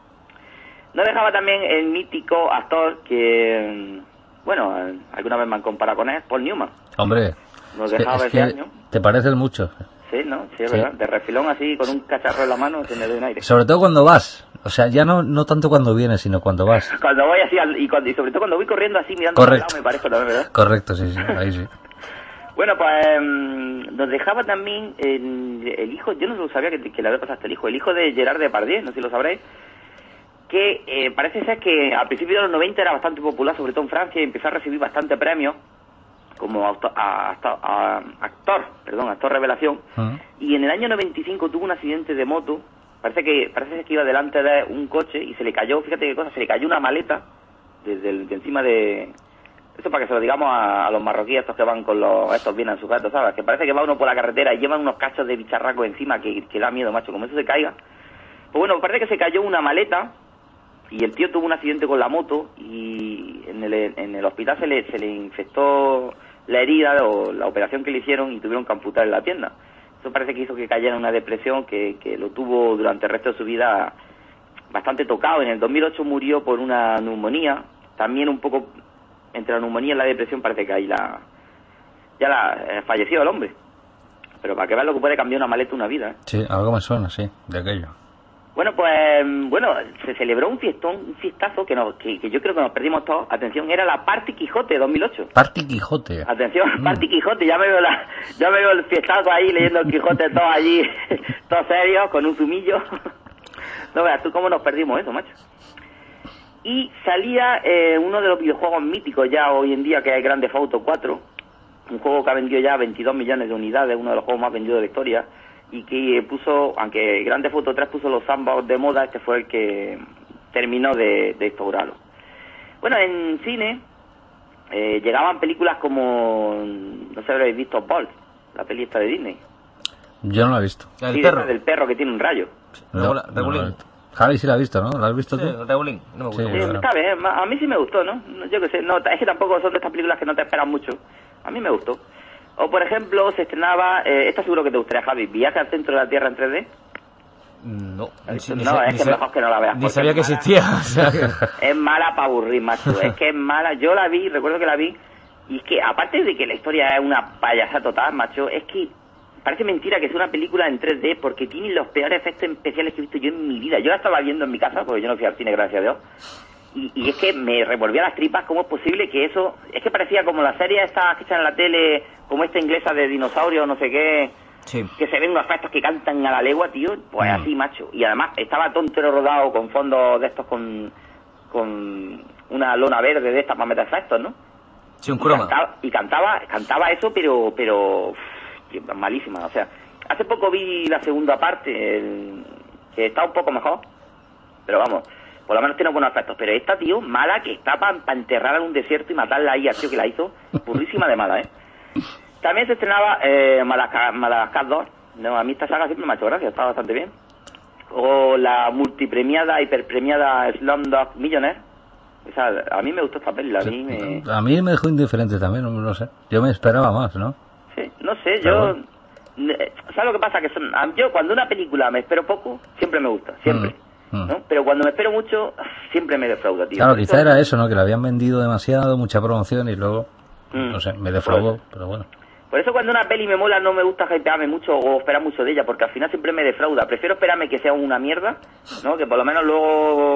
No dejaba también el mítico actor que, bueno, alguna vez me han comparado con él, Paul Newman. Hombre, Nos es que, dejaba es ese que año. te pareces mucho. Sí, ¿no? Sí, es Sí. verdad. De refilón así, con un cacharro en la mano, se me doy un aire. Sobre todo cuando vas. O sea, ya no, no tanto cuando vienes, sino cuando vas. Cuando voy así, al- y, cuando, y sobre todo cuando voy corriendo así, mirando Correcto. al lado, me parezco también, ¿verdad? Correcto, sí, sí, ahí sí. Bueno, pues mm, nos dejaba también el, el hijo, yo no lo sabía que, que le había pasado hasta el hijo, el hijo de Gerard Depardieu, no sé si lo sabréis, que eh, parece ser que a principios de los noventa era bastante popular, sobre todo en Francia, y empezó a recibir bastante premios como auto- a- a- a- actor, perdón, actor revelación, Mm. y en el año noventa y cinco tuvo un accidente de moto, parece que parece que iba delante de un coche y se le cayó, fíjate qué cosa, se le cayó una maleta desde el- de encima de... Esto para que se lo digamos a, a los marroquíes, estos que van con los estos bien sujetos, ¿sabes? Que parece que va uno por la carretera y llevan unos cachos de bicharraco encima que, que da miedo, macho, como eso se caiga. Pues bueno, parece que se cayó una maleta y el tío tuvo un accidente con la moto y en el, en el hospital se le, se le infectó la herida o la operación que le hicieron y tuvieron que amputar en la pierna. Eso parece que hizo que cayera en una depresión que, que lo tuvo durante el resto de su vida bastante tocado. En el dos mil ocho murió por una neumonía, también un poco entre la neumonía y la depresión parece que ahí la, ya la, eh, falleció el hombre. Pero para que veas lo que puede cambiar una maleta una vida, ¿eh? Sí, algo me suena, sí, de aquello. Bueno, pues, bueno, se celebró un fiestón, un fiestazo que, nos, que, que yo creo que nos perdimos todos. Atención, era la Party Quijote dos mil ocho. Party Quijote. Atención, Mm. Party Quijote, ya me veo la, ya me veo el fiestazo ahí leyendo el Quijote todos allí, todos serios, con un zumillo. No veas tú cómo nos perdimos eso, macho. Y salía eh, uno de los videojuegos míticos ya hoy en día, que es Grand Theft Auto cuatro, un juego que ha vendido ya veintidós millones de unidades, uno de los juegos más vendidos de la historia, y que puso, aunque Grand Theft Auto tres puso los sandbox de moda, este fue el que terminó de, de instaurarlo. Bueno, en cine eh, llegaban películas como, no sé si habréis visto, Bolt, la peli esta de Disney. Yo no la he visto. El Sí, perro. esa del perro que tiene un rayo. No, Regula- no Regulín. la he visto. Javi sí la ha visto, ¿no? ¿La has visto Sí, tú? Regulín, no me gusta. Sí. Sí, claro. está bien, a mí sí me gustó, ¿no? Yo qué sé, no, es que tampoco son de estas películas que no te esperan mucho. A mí me gustó. O, por ejemplo, se estrenaba, eh, esta seguro que te gustaría, Javi, Viaje al centro de la Tierra en tres D. No, No, ni es sa- que sa- mejor que no la veas, Ni porque sabía es que mala. existía. O sea, que- Es mala para aburrir, macho. Es que es mala. Yo la vi, recuerdo que la vi, y es que, aparte de que la historia es una payasa total, macho, es que parece mentira que sea una película en tres D, porque tiene los peores efectos especiales que he visto yo en mi vida. Yo la estaba viendo en mi casa, porque yo no fui al cine, gracias a Dios. Y, y es que me revolvía las tripas. ¿Cómo es posible que eso...? Es que parecía como la serie esta que echan en la tele, como esta inglesa de dinosaurios, no sé qué, sí. que se ven unos efectos que cantan a la legua, tío. Pues Mm. así, macho. Y además estaba todo entero rodado con fondos de estos, con, con una lona verde de estas para meter efectos, ¿no? Sí, un Y croma. cantaba, y cantaba, cantaba eso, pero, pero uf, malísima. O sea, hace poco vi la segunda parte, el- que está un poco mejor, pero vamos, por lo menos tiene buenos aspectos. Pero esta, tío, mala, que está para enterrarla en un desierto y matarla ahí al tío que la hizo, burrísima de mala, ¿eh? También se estrenaba eh, Madagascar, Madagascar dos. No, a mí esta saga siempre me ha hecho gracia, está bastante bien. O la multipremiada, hiperpremiada Slumdog Millionaire. O sea, a mí me gustó esta peli, a mí me... A mí me dejó indiferente también, no, no sé. Yo me esperaba más, ¿no? Sí, no sé, Pero yo... bueno. ne- ¿Sabes lo que pasa? Que son, a- yo cuando una película me espero poco, siempre me gusta, siempre. Mm, mm. ¿no? Pero cuando me espero mucho, siempre me defrauda, tío. Claro, Por quizá eso- era eso, ¿no? Que la habían vendido demasiado, mucha promoción y luego, Mm. no sé, me defraudó, Pues- pero bueno. Por eso cuando una peli me mola no me gusta hypearme mucho o esperar mucho de ella, porque al final siempre me defrauda. Prefiero esperarme que sea una mierda, ¿no? Que por lo menos luego...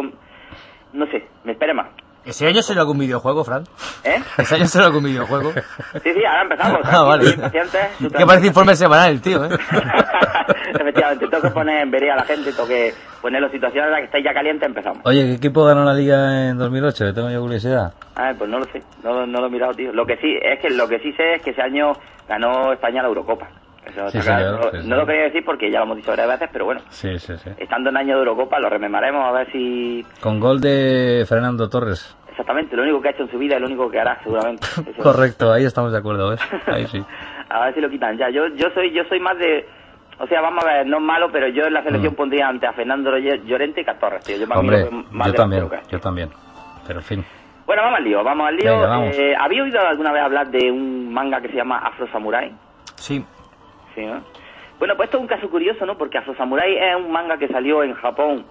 No sé, me espere más. ¿Ese año salió algún videojuego, Fran? ¿Eh? ¿Ese año salió algún videojuego? Sí, sí, ahora empezamos. Ah, vale. tranquilo, pacientes, tú Que parece informe semanal el tío, ¿eh? Efectivamente, tengo que poner en vereda a la gente, tengo que poner la situación en la que estáis ya caliente, empezamos. Oye, ¿qué equipo ganó la liga en dos mil ocho? Que tengo yo curiosidad. Ah, pues no lo sé, no, no lo he mirado, tío. Lo que sí, es que lo que sí sé es que ese año ganó España la Eurocopa. Eso Sí, está señor, claro. sí, no, sí. no lo quería decir porque ya lo hemos dicho varias veces, pero bueno, Sí, sí, sí. estando en año de Eurocopa lo rememaremos a ver si... Con gol de Fernando Torres. Exactamente, lo único que ha hecho en su vida es lo único que hará, seguramente. Eso. Correcto, ahí estamos de acuerdo, ¿ves? Ahí sí. A ver si lo quitan ya. Yo yo soy yo soy más de... O sea, vamos a ver, no es malo, pero yo en la selección Mm. pondría ante a Fernando Llorente y Torres, tío. Yo para mí Hombre, lo veo más yo de también, lo que es. yo también. Pero en fin. Bueno, vamos al lío, vamos al lío. Venga, vamos. Eh, ¿Había oído alguna vez hablar de un manga que se llama Afro Samurai? Sí. Sí, ¿no? Bueno, pues esto es un caso curioso, ¿no? Porque Afro Samurai es un manga que salió en Japón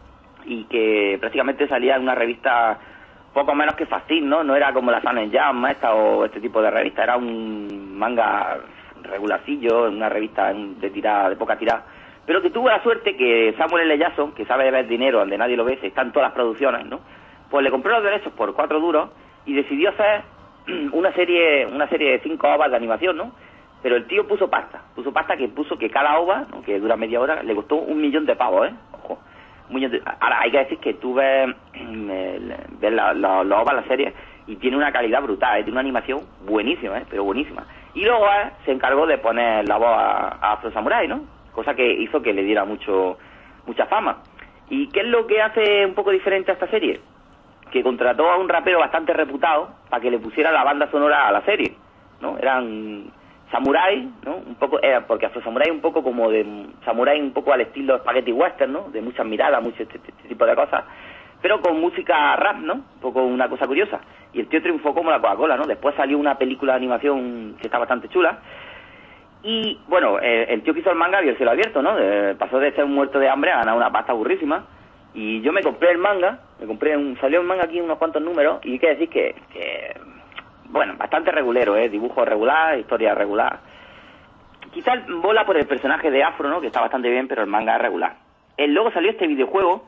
y que prácticamente salía en una revista poco menos que Fastin, ¿no? No era como la Shonen Jump esta o este tipo de revista, era un manga regularcillo, en una revista de tirada, de poca tirada, pero que tuvo la suerte que Samuel L. Jackson, que sabe ver dinero donde nadie lo ve, está en todas las producciones, ¿no? Pues le compró los derechos por cuatro duros y decidió hacer una serie, una serie de cinco ovas de animación, ¿no? Pero el tío puso pasta, puso pasta que puso que cada ova, ¿no? Que dura media hora, le costó un millón de pavos, ¿eh? Ojo. Un millón de... Ahora, hay que decir que tú ves, el- ves la, la, la ova, la serie, y tiene una calidad brutal, ¿eh? Tiene una animación buenísima, ¿eh? Pero buenísima. Y luego ¿eh? se encargó de poner la voz a, a Afro Samurai, ¿no? Cosa que hizo que le diera mucho mucha fama. ¿Y qué es lo que hace un poco diferente a esta serie? Que contrató a un rapero bastante reputado para que le pusiera la banda sonora a la serie, ¿no? Eran samurai, ¿no? Un poco, eh, porque Afro Samurai un poco como de samurai un poco al estilo spaghetti western, ¿no? De muchas miradas, mucho este, este tipo de cosas, pero con música rap, ¿no? Un poco una cosa curiosa. Y el tío triunfó como la Coca-Cola, ¿no? Después salió una película de animación que está bastante chula. Y, bueno, eh, el tío que hizo el manga vio el cielo abierto, ¿no? Eh, pasó de ser un muerto de hambre a ganar una pasta burrísima. Y yo me compré el manga, me compré un, salió el manga aquí unos cuantos números, y hay que decir que, que bueno, bastante regulero, ¿eh? Dibujo regular, historia regular. Quizás bola por el personaje de Afro, ¿no? Que está bastante bien, pero el manga es regular. Eh, luego salió este videojuego,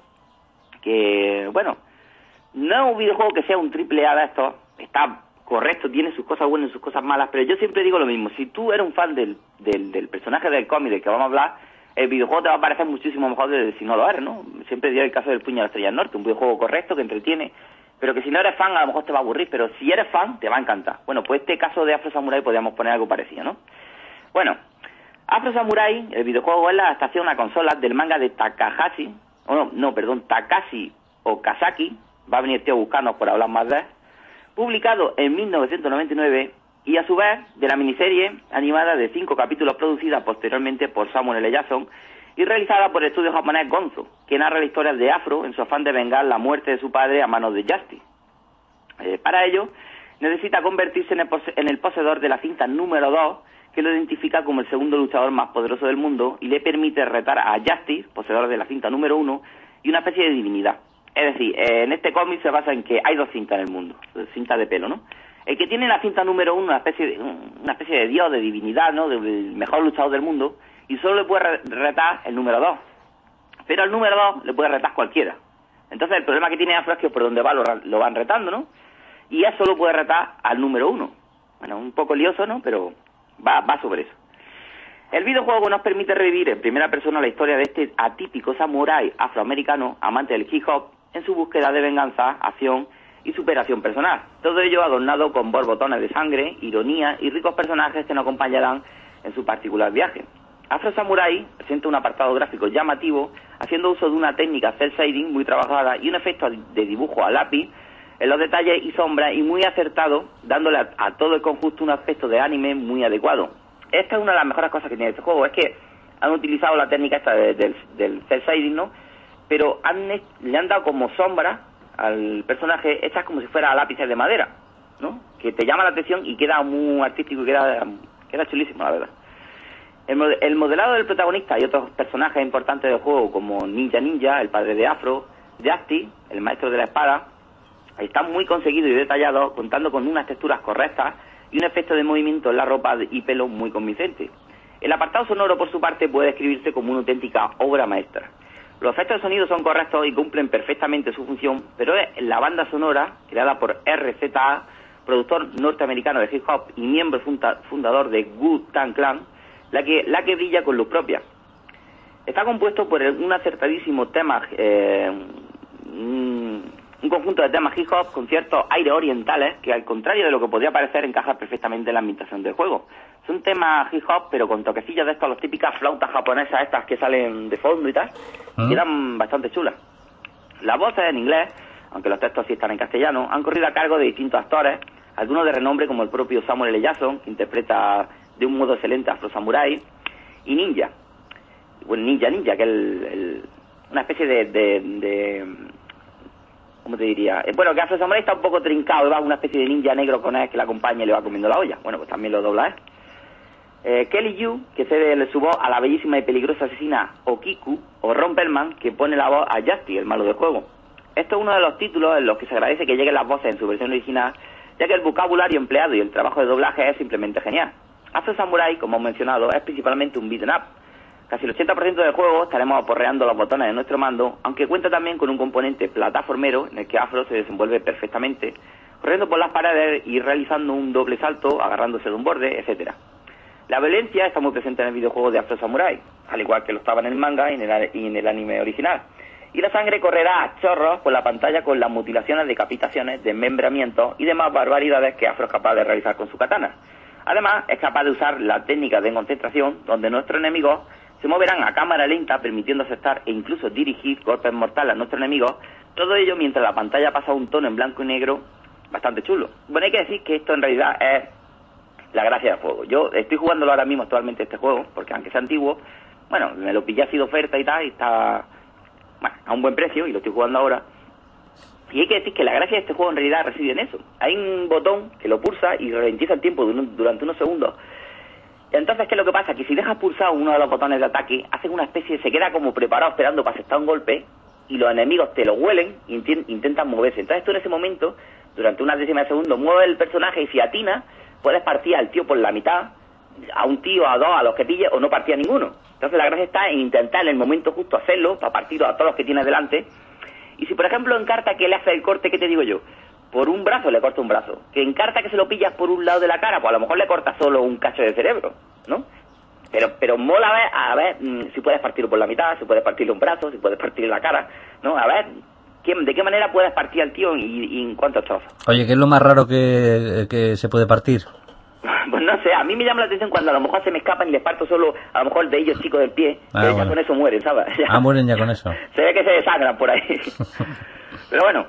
que, bueno, no es un videojuego que sea un triple A de estos, está correcto, tiene sus cosas buenas y sus cosas malas, pero yo siempre digo lo mismo, si tú eres un fan del, del, del personaje del cómic del que vamos a hablar, el videojuego te va a parecer muchísimo mejor de si no lo eres, ¿no? Siempre digo el caso del Puño de la Estrella del Norte, un videojuego correcto que entretiene, pero que si no eres fan a lo mejor te va a aburrir, pero si eres fan te va a encantar. Bueno, pues este caso de Afro Samurai podríamos poner algo parecido, ¿no? Bueno, Afro Samurai, el videojuego es la adaptación a consolas del manga de Takahashi, o no, no, perdón, Takashi Okazaki, va a venir tío a buscarnos por hablar más de él, publicado en mil novecientos noventa y nueve, y a su vez de la miniserie animada de cinco capítulos producida posteriormente por Samuel L. Jackson y realizada por el estudio japonés Gonzo, que narra la historia de Afro en su afán de vengar la muerte de su padre a manos de Justice. Eh, para ello, necesita convertirse en el, pose en el poseedor de la cinta número dos, que lo identifica como el segundo luchador más poderoso del mundo y le permite retar a Justice, poseedor de la cinta número uno, y una especie de divinidad. Es decir, eh, en este cómic se basa en que hay dos cintas en el mundo, cintas de pelo, ¿no? El que tiene la cinta número uno, una especie de, una especie de dios, de divinidad, ¿no? Del mejor luchador del mundo, y solo le puede retar el número dos. Pero al número dos le puede retar cualquiera. Entonces el problema que tiene Afro es que por donde va lo, lo van retando, ¿no? Y él solo puede retar al número uno. Bueno, un poco lioso, ¿no? Pero va, va sobre eso. El videojuego nos permite revivir en primera persona la historia de este atípico samurái afroamericano, amante del hip hop, en su búsqueda de venganza, acción y superación personal. Todo ello adornado con borbotones de sangre, ironía y ricos personajes que nos acompañarán en su particular viaje. Afro Samurai presenta un apartado gráfico llamativo, haciendo uso de una técnica cel shading muy trabajada y un efecto de dibujo a lápiz en los detalles y sombras y muy acertado, dándole a, a todo el conjunto un aspecto de anime muy adecuado. Esta es una de las mejores cosas que tiene este juego, es que han utilizado la técnica esta de, de, del cel shading, ¿no? Pero han, le han dado como sombra al personaje hechas como si fuera lápices de madera, ¿no? Que te llama la atención y queda muy artístico y queda, queda chulísimo, la verdad. El, el modelado del protagonista y otros personajes importantes del juego, como Ninja Ninja, el padre de Afro, Justice, el maestro de la espada, están muy conseguidos y detallados, contando con unas texturas correctas y un efecto de movimiento en la ropa y pelo muy convincente. El apartado sonoro, por su parte, puede describirse como una auténtica obra maestra. Los efectos de sonido son correctos y cumplen perfectamente su función, pero es la banda sonora, creada por R Z A, productor norteamericano de hip hop y miembro funda fundador de Wu-Tang Clan, la que, la que brilla con luz propia. Está compuesto por un acertadísimo tema, eh, un, un conjunto de temas hip hop con ciertos aires orientales que, al contrario de lo que podría parecer, encaja perfectamente en la ambientación del juego. Son temas hip hop, pero con toquecillos de estas, las típicas flautas japonesas estas que salen de fondo y tal, ¿Mm? Y eran bastante chulas. Las voces en inglés, aunque los textos sí están en castellano, han corrido a cargo de distintos actores, algunos de renombre como el propio Samuel L. Jackson, que interpreta de un modo excelente a Afro Samurai, y Ninja, bueno, Ninja Ninja, que es el, el, una especie de, de, de, ¿cómo te diría? Bueno, que Afro Samurai está un poco trincado, y va una especie de ninja negro con él que le acompaña y le va comiendo la olla. Bueno, pues también lo dobla él. Eh, Kelly Yu, que cede su voz a la bellísima y peligrosa asesina Okiku, o Ron Perlman, que pone la voz a Justice, el malo del juego. Esto es uno de los títulos en los que se agradece que lleguen las voces en su versión original, ya que el vocabulario empleado y el trabajo de doblaje es simplemente genial. Afro Samurai, como hemos mencionado, es principalmente un beat'em up. Casi el ochenta por ciento del juego estaremos aporreando los botones de nuestro mando, aunque cuenta también con un componente plataformero en el que Afro se desenvuelve perfectamente, corriendo por las paredes y realizando un doble salto, agarrándose de un borde, etcétera. La violencia está muy presente en el videojuego de Afro Samurai, al igual que lo estaba en el manga y en el, y en el anime original. Y la sangre correrá a chorros por la pantalla con las mutilaciones, decapitaciones, desmembramientos y demás barbaridades que Afro es capaz de realizar con su katana. Además, es capaz de usar la técnica de concentración, donde nuestros enemigos se moverán a cámara lenta, permitiendo aceptar e incluso dirigir golpes mortales a nuestros enemigos, todo ello mientras la pantalla pasa a un tono en blanco y negro bastante chulo. Bueno, hay que decir que esto en realidad es la gracia del juego. Yo estoy jugándolo ahora mismo actualmente este juego, porque aunque sea antiguo, bueno, me lo pillé así de oferta y tal, y está, bueno, a un buen precio, y lo estoy jugando ahora. Y hay que decir que la gracia de este juego en realidad reside en eso. Hay un botón que lo pulsa y ralentiza el tiempo durante unos segundos. Entonces, ¿qué es lo que pasa? Que si dejas pulsado uno de los botones de ataque, hacen una especie, se queda como preparado esperando para aceptar un golpe, y los enemigos te lo huelen e intentan moverse. Entonces tú en ese momento durante una décima de segundo, mueves el personaje y si atinas, puedes partir al tío por la mitad, a un tío, a dos, a los que pilles, o no partir a ninguno. Entonces la gracia está en intentar en el momento justo hacerlo, para partir a todos los que tienes delante. Y si por ejemplo en carta que le hace el corte, ¿qué te digo yo? Por un brazo le corta un brazo. Que en carta que se lo pillas por un lado de la cara, pues a lo mejor le corta solo un cacho de cerebro, ¿no? Pero pero mola a ver, a ver mmm, si puedes partirlo por la mitad, si puedes partirle un brazo, si puedes partirle la cara, ¿no? A ver, ¿qué, ¿de qué manera puedes partir al tío y, y en cuántos trozos? Oye, ¿qué es lo más raro que, que se puede partir? Pues no sé, a mí me llama la atención cuando a lo mejor se me escapan y les parto solo, a lo mejor el de ellos chico del pie, ah, que bueno. ya con eso mueren, ¿sabes? Ya. Ah, mueren ya con eso. Se ve que se desangran por ahí. Pero bueno,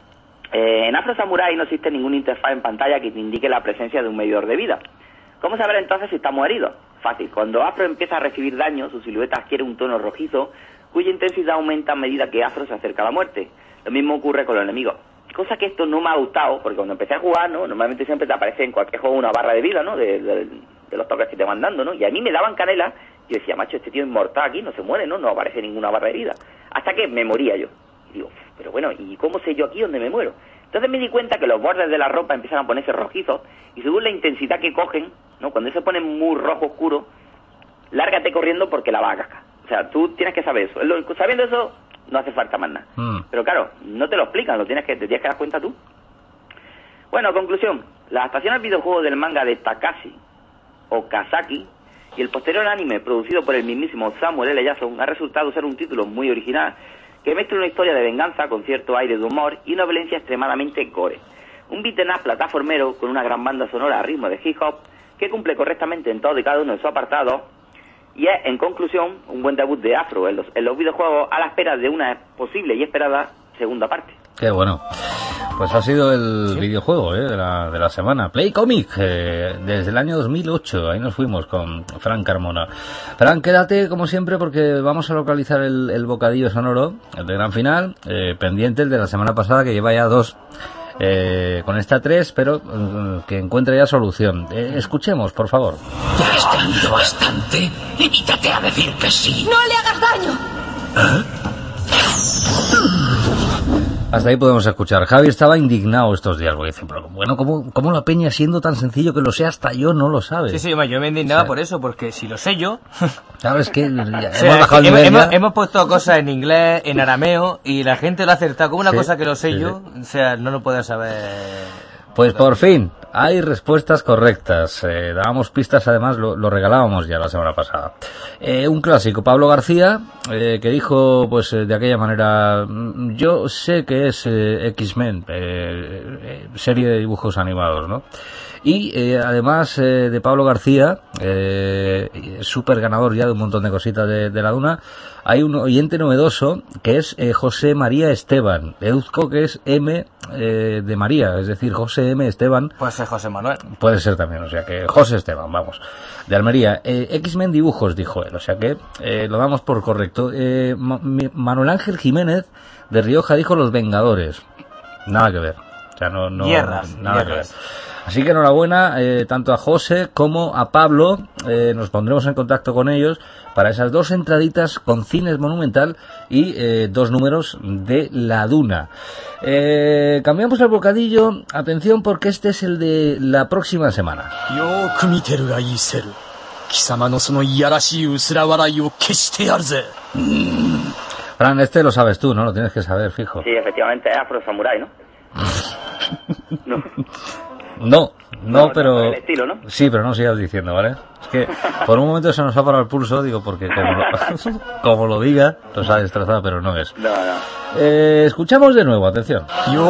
eh, en Afro Samurai no existe ninguna interfaz en pantalla que te indique la presencia de un medidor de vida. ¿Cómo saber entonces si estamos heridos? Fácil, cuando Afro empieza a recibir daño, su silueta adquiere un tono rojizo, cuya intensidad aumenta a medida que Afro se acerca a la muerte. Lo mismo ocurre con los enemigos. Cosa que esto no me ha gustado, porque cuando empecé a jugar, ¿no? Normalmente siempre te aparece en cualquier juego una barra de vida, ¿no? De, de, de los toques que te van dando, ¿no? Y a mí me daban canela, y yo decía, macho, este tío es inmortal aquí, no se muere, ¿no? No aparece ninguna barra de vida. Hasta que me moría yo. Y digo, pero bueno, ¿y cómo sé yo aquí dónde me muero? Entonces me di cuenta que los bordes de la ropa empiezan a ponerse rojizos, y según la intensidad que cogen, ¿no? Cuando se pone muy rojo oscuro, lárgate corriendo porque la vas a cascar. O sea, tú tienes que saber eso. Sabiendo eso, no hace falta más nada. Mm. Pero claro, no te lo explican, lo tienes que, te tienes que dar cuenta tú. Bueno, conclusión. La adaptación al videojuego del manga de Takashi Okazaki y el posterior anime producido por el mismísimo Samuel L. Jackson ha resultado ser un título muy original que mezcla una historia de venganza con cierto aire de humor y una violencia extremadamente gore. Un beat'em up plataformero con una gran banda sonora a ritmo de hip hop que cumple correctamente en todo y cada uno de sus apartados. Y es, en conclusión, un buen debut de Afro en los, en los videojuegos a la espera de una posible y esperada segunda parte. Qué bueno. Pues ha sido el ¿Sí? videojuego ¿eh? de, la, de la semana. Play Comic, eh, desde el año dos mil ocho. Ahí nos fuimos con Fran Carmona. Fran, quédate como siempre porque vamos a localizar el, el bocadillo sonoro, el de gran final, eh, pendiente el de la semana pasada que lleva ya dos. Eh, con esta tres, pero eh, que encuentre ya solución. Eh, escuchemos, por favor. Ya has tenido bastante. Limítate a decir que sí. ¡No le hagas daño! ¿Eh? Hasta ahí podemos escuchar. Javi estaba indignado estos días, porque dice, pero bueno, ¿cómo, cómo la peña siendo tan sencillo que lo sé hasta yo no lo sabe? Sí, sí, yo me indignaba o sea, por eso, porque si lo sé yo... ¿Sabes qué? Ya, o sea, hemos, bajado hemos, el hemos, hemos puesto cosas en inglés, en arameo, y la gente lo ha acertado. Como una sí, cosa que lo sé sí, yo, sí. O sea, no lo puede saber... Pues por fin, hay respuestas correctas. Eh, dábamos pistas, además, lo, lo regalábamos ya la semana pasada. Eh, un clásico, Pablo García, eh, que dijo, pues, eh, de aquella manera, yo sé que es eh, X-Men, eh, eh, serie de dibujos animados, ¿no? Y eh, además eh, de Pablo García, eh, súper ganador ya de un montón de cositas de, de la Duna, hay un oyente novedoso que es eh, José María Esteban. Deduzco que es M eh, de María, es decir, José M. Esteban. Puede ser José Manuel. Puede ser también, o sea que José Esteban, vamos, de Almería. Eh, X-Men dibujos, dijo él, o sea que eh, lo damos por correcto. Eh, Ma- Manuel Ángel Jiménez de Rioja dijo Los Vengadores. Nada que ver. O sea, no, no, Guerras, nada guerras. que ver. Así que enhorabuena eh, tanto a José como a Pablo. Eh, nos pondremos en contacto con ellos para esas dos entraditas con Cines Monumental y eh, dos números de La Duna. Eh, cambiamos el bocadillo. Atención porque este es el de la próxima semana. Fran, este lo sabes tú, ¿no? Lo tienes que saber, fijo. Sí, efectivamente, es Afro Samurai, ¿no? No. No, no, no pero... el estilo, ¿no? Sí, pero no sigas diciendo, ¿vale? Es que por un momento se nos ha parado el pulso, digo, porque como lo, como lo diga, nos ha destrozado, pero no es. No, no. Eh, escuchamos de nuevo, atención.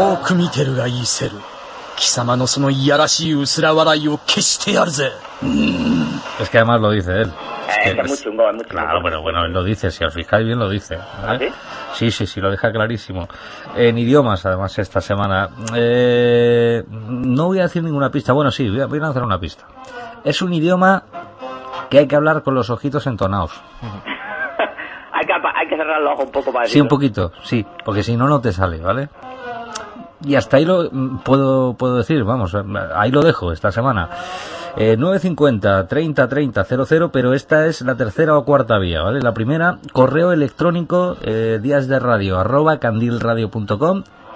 Es que además lo dice él. Es, es que es muy chungo, es muy chungo. Claro, pero bueno, él lo dice, si os fijáis bien lo dice, ¿vale? ¿Ah, sí? Sí, sí, sí, lo deja clarísimo. En idiomas, además, esta semana. Eh, no voy a decir ninguna pista. Bueno, sí, voy a, voy a lanzar una pista. Es un idioma que hay que hablar con los ojitos entonados. hay, que, hay que cerrar los ojos un poco para decirlo. Sí, un poquito, sí, porque si no, no te sale, ¿vale? Y hasta ahí lo puedo, puedo decir, vamos, ahí lo dejo esta semana. Eh, nueve cincuenta, treinta, treinta, cero cero, pero esta es la tercera o cuarta vía, ¿vale? La primera, correo electrónico, eh, días de radio, arroba candilradio punto com,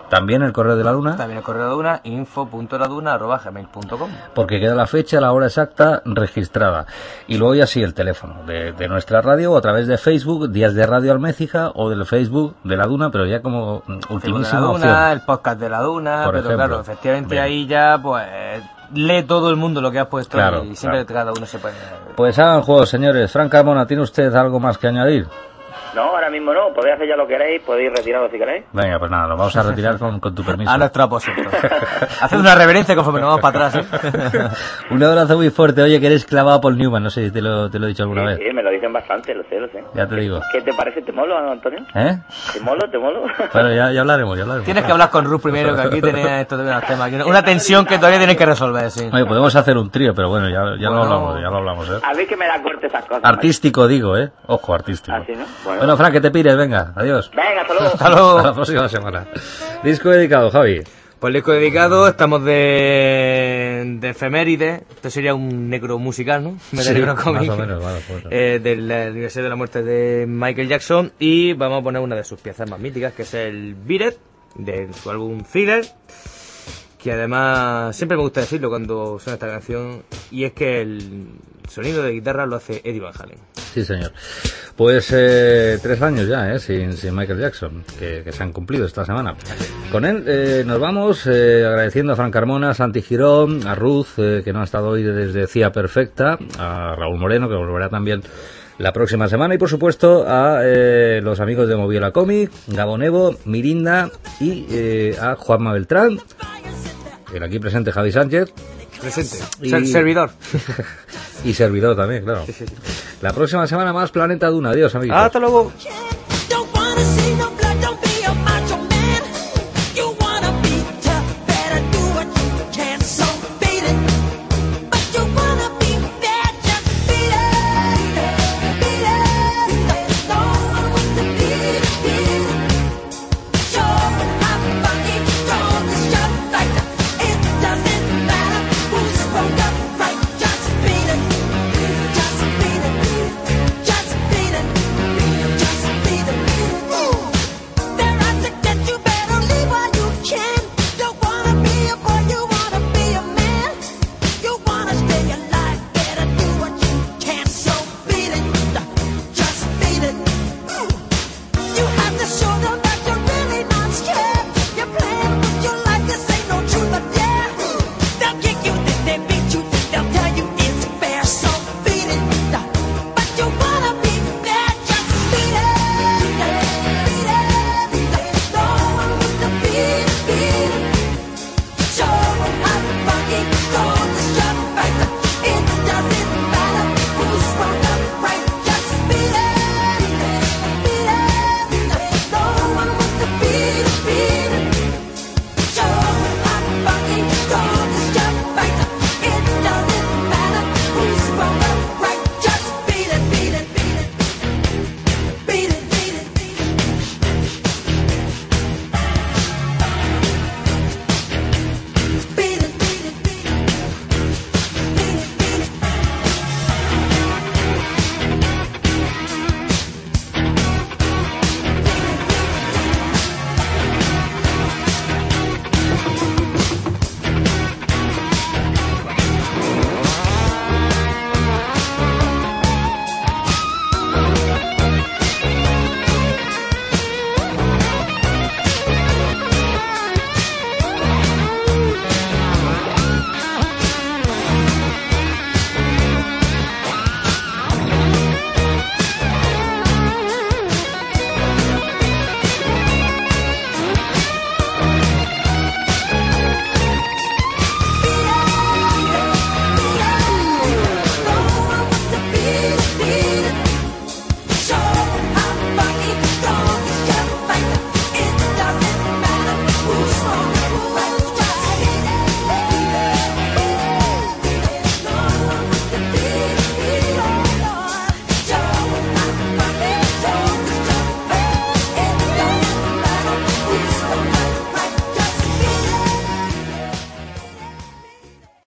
También el correo de la Duna. También el correo de la Duna, info punto la duna arroba gmail punto com. Porque queda la fecha, la hora exacta registrada. Y luego ya sí el teléfono de, de nuestra radio o a través de Facebook, Días de Radio Almécija, o del Facebook de la Duna, pero ya como ultimísima de la Duna, opción. El podcast de la Duna, Por pero ejemplo. claro, efectivamente Bien. ahí ya pues lee todo el mundo lo que has puesto Claro, y siempre claro. cada uno se puede... Pues hagan juegos, señores. Fran Carmona, ¿tiene usted algo más que añadir? No, ahora mismo no, podéis hacer ya lo que queréis, podéis retiraros si queréis. Venga, pues nada, nos vamos a retirar con, con tu permiso. A nuestro aposento. Haced una reverencia conforme nos vamos para atrás, ¿eh? Un abrazo muy fuerte. Oye, que eres clavado a Paul Newman, no sé si te lo, te lo he dicho alguna Sí, vez. sí, me lo dicen bastante, lo sé, lo sé. Ya te digo. ¿Qué te parece? ¿Te molo, Antonio? ¿Eh? ¿Te molo? ¿Te molo? Bueno, ya, ya hablaremos, ya hablaremos. Tienes que hablar con Ruth primero, que aquí tenéis estos temas. Una tensión que todavía tienes que resolver, sí. Oye, podemos hacer un trío, pero bueno, ya, ya Bueno. lo hablamos, ya lo hablamos, ¿eh? A ver que me da corte esas cosas. Artístico, digo, ¿eh? Ojo, artístico. Así, ¿no? Bueno. Bueno, Fran, que te pires, venga, adiós. Venga, hasta luego. Hasta luego. Hasta la próxima semana. Disco dedicado, Javi. Pues el disco dedicado, estamos de, de efeméride. Esto sería un necro musical, ¿no? Me Sí, necro más cómic. o menos, vale, pues. Eh, del aniversario de la muerte de Michael Jackson. Y vamos a poner una de sus piezas más míticas, que es el Beat It, de su álbum Thriller. Que además, siempre me gusta decirlo cuando suena esta canción, y es que el sonido de guitarra lo hace Eddie Van Halen. Sí, señor. Pues eh, tres años ya, ¿eh? Sin, sin Michael Jackson, que, que se han cumplido esta semana. Con él eh, nos vamos eh, agradeciendo a Fran Carmona, a Santi Girón, a Ruth, eh, que no ha estado hoy desde Cía Perfecta, a Raúl Moreno, que volverá también la próxima semana, y por supuesto a eh, los amigos de Moviola Comic, Gabón Evo, Mirinda y eh, a Juanma Beltrán, el aquí presente Javi Sánchez. Presente. Y- Ser- servidor. Y servidor también, claro. La próxima semana más Planeta Duna. Adiós, amigos. Hasta luego.